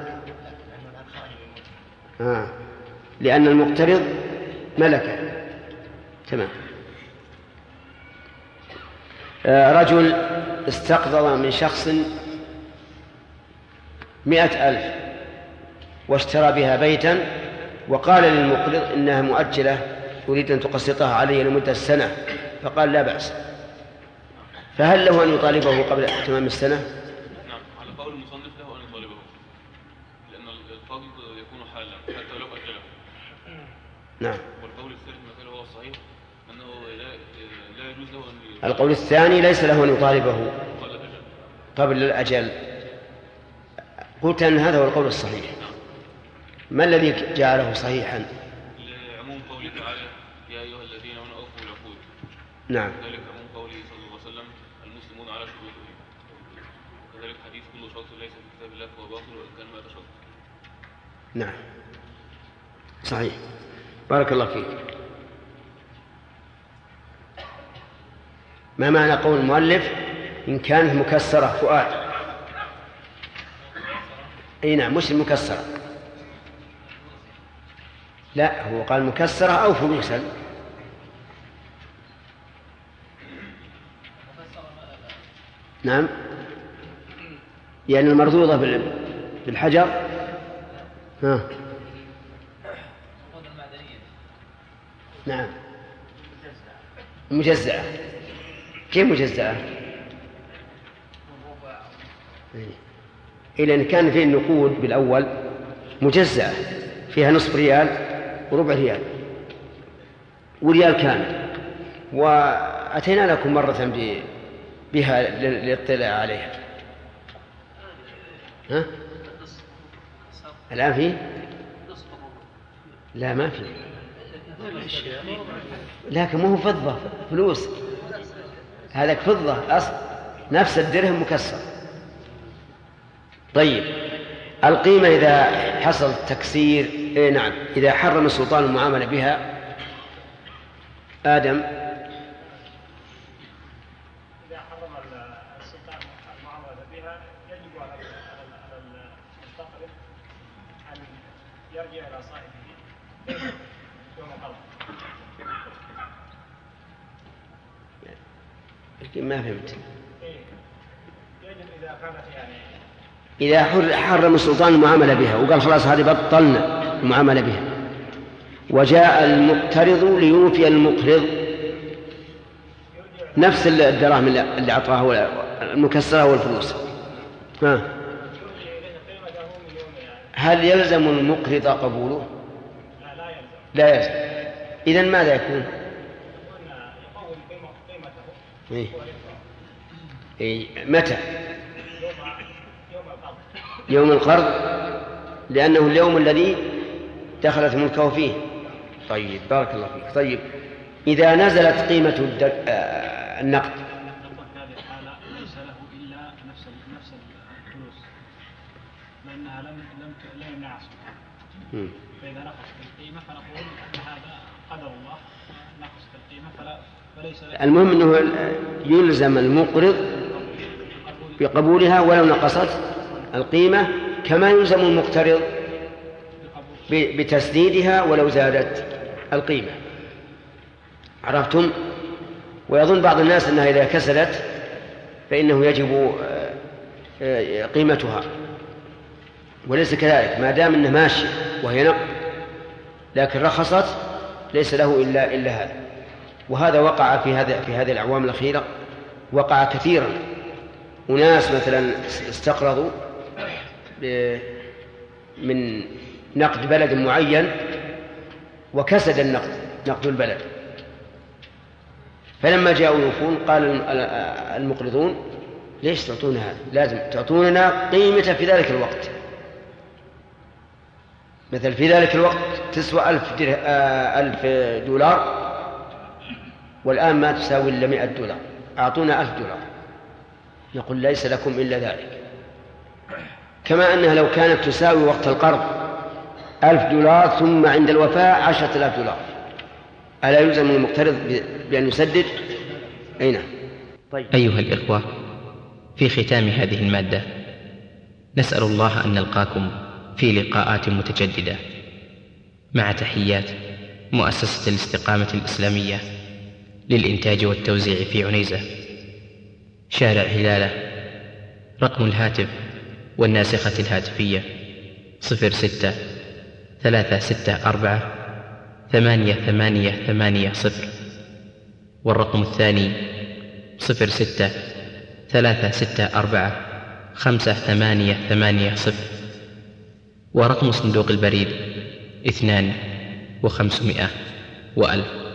لأن المقترض ملكه. تمام. رجل استقرض من شخص 100,000 واشترى بها بيتا، وقال للمقرض إنها مؤجلة أريد أن تقسطها علي لمدة سنة، فقال لا بأس. فهل له أن يطالبه قبل تمام السنة؟ نعم، على قول المصنف له أن يطالبه، لأن القرض يكون حالا حتى لو أجله. نعم. والقول الثالث مثله هو الصحيح أنه لا يجوز له أن القول الثاني ليس له أن يطالبه قبل الأجل. قلت أن هذا هو القول الصحيح. ما الذي جعله صحيحا؟ لعموم قوله تعالى يا أيها الذين آمنوا أوفوا بالعقود. نعم. ذلك عموم قوله صلى الله عليه وسلم المسلمون على شروطهم. وكذلك حديث كل شرط ليس في كتاب الله فهو باطل وإن كان 100 شرط. نعم صحيح. بارك الله فيك. ما معنى قول المؤلف إن كانت مكسرة فؤاد؟ أي نعم، مش المكسرة. لا، هو قال مكسرة أو فلوسا. نعم، يعني المرضوضة بالحجر. نعم. مجزعة. كيف مجزعة؟ إلى أن كان فيه النقود بالأول مجزعة فيها نصف ريال وربع ريال وريال كامل، وأتينا لكم مرة بها للاطلاع عليها. الآن فيه؟ لا، ما فيه، لكن مو فضة، فلوس. هذاك فضة أصل، نفس الدرهم مكسر. طيب القيمة إذا حصل تكسير، نعم، إذا حرم السلطان المعاملة بها آدم، إذا حرم السلطان المعاملة بها يجب على المستقرض أن يرجع إلى صاحبه يوم القبض. ما فهمت. يجب إذا كانت يعني إذا حرم السلطان المعاملة بها وقال خلاص هذه بطلنا المعاملة بها، وجاء المقترض ليوفي المقرض نفس الدراهم اللي أعطاه المكسرة والفلوس، هل يلزم المقرض قبوله؟ لا يلزم. إذن ماذا يكون؟ متى؟ يوم القرض، لأنه اليوم الذي دخلت ملكه فيه. طيب بارك الله فيك. طيب إذا نزلت قيمة النقد ليس له إلا نفس الفلوس لأنها لم يمنع أصلا، فإذا نقصت القيمة فنقول أن هذا قدر الله، نقصت القيمة فليس له. المهم أنه يلزم المقرض بقبولها ولو نقصت القيمة، كما يلزم المقترض بتسديدها ولو زادت القيمة. عرفتم؟ ويظن بعض الناس أنها إذا كسدت فإنه يجب قيمتها، وليس كذلك، ما دام أنه ماشي وهي نقد لكن رخصت ليس له إلا هذا. وهذا وقع في هذه الأعوام الأخيرة، وقع كثيرا. أناس مثلا استقرضوا من نقد بلد معين وكسد نقد البلد، فلما جاءوا يوفون قال المقرضون ليش تعطونا هذا؟ لازم تعطوننا قيمة في ذلك الوقت. مثل في ذلك الوقت تسوى 1000 دولار والآن ما تساوي إلا 100 دولار، أعطونا 1000 دولار. يقول ليس لكم إلا ذلك. كما أنها لو كانت تساوي وقت القرض 1000 دولار ثم عند الوفاة 10,000 دولار، ألا يلزم المقترض بأن يسدد؟ أين؟ طيب. أيها الإخوة، في ختام هذه المادة نسأل الله أن نلقاكم في لقاءات متجددة، مع تحيات مؤسسة الاستقامة الإسلامية للإنتاج والتوزيع في عنيزة، شارع هلالة. رقم الهاتف والناسخة الهاتفية 06-364-8880، والرقم الثاني 06-364-5880، ورقم صندوق البريد 2500 و1000.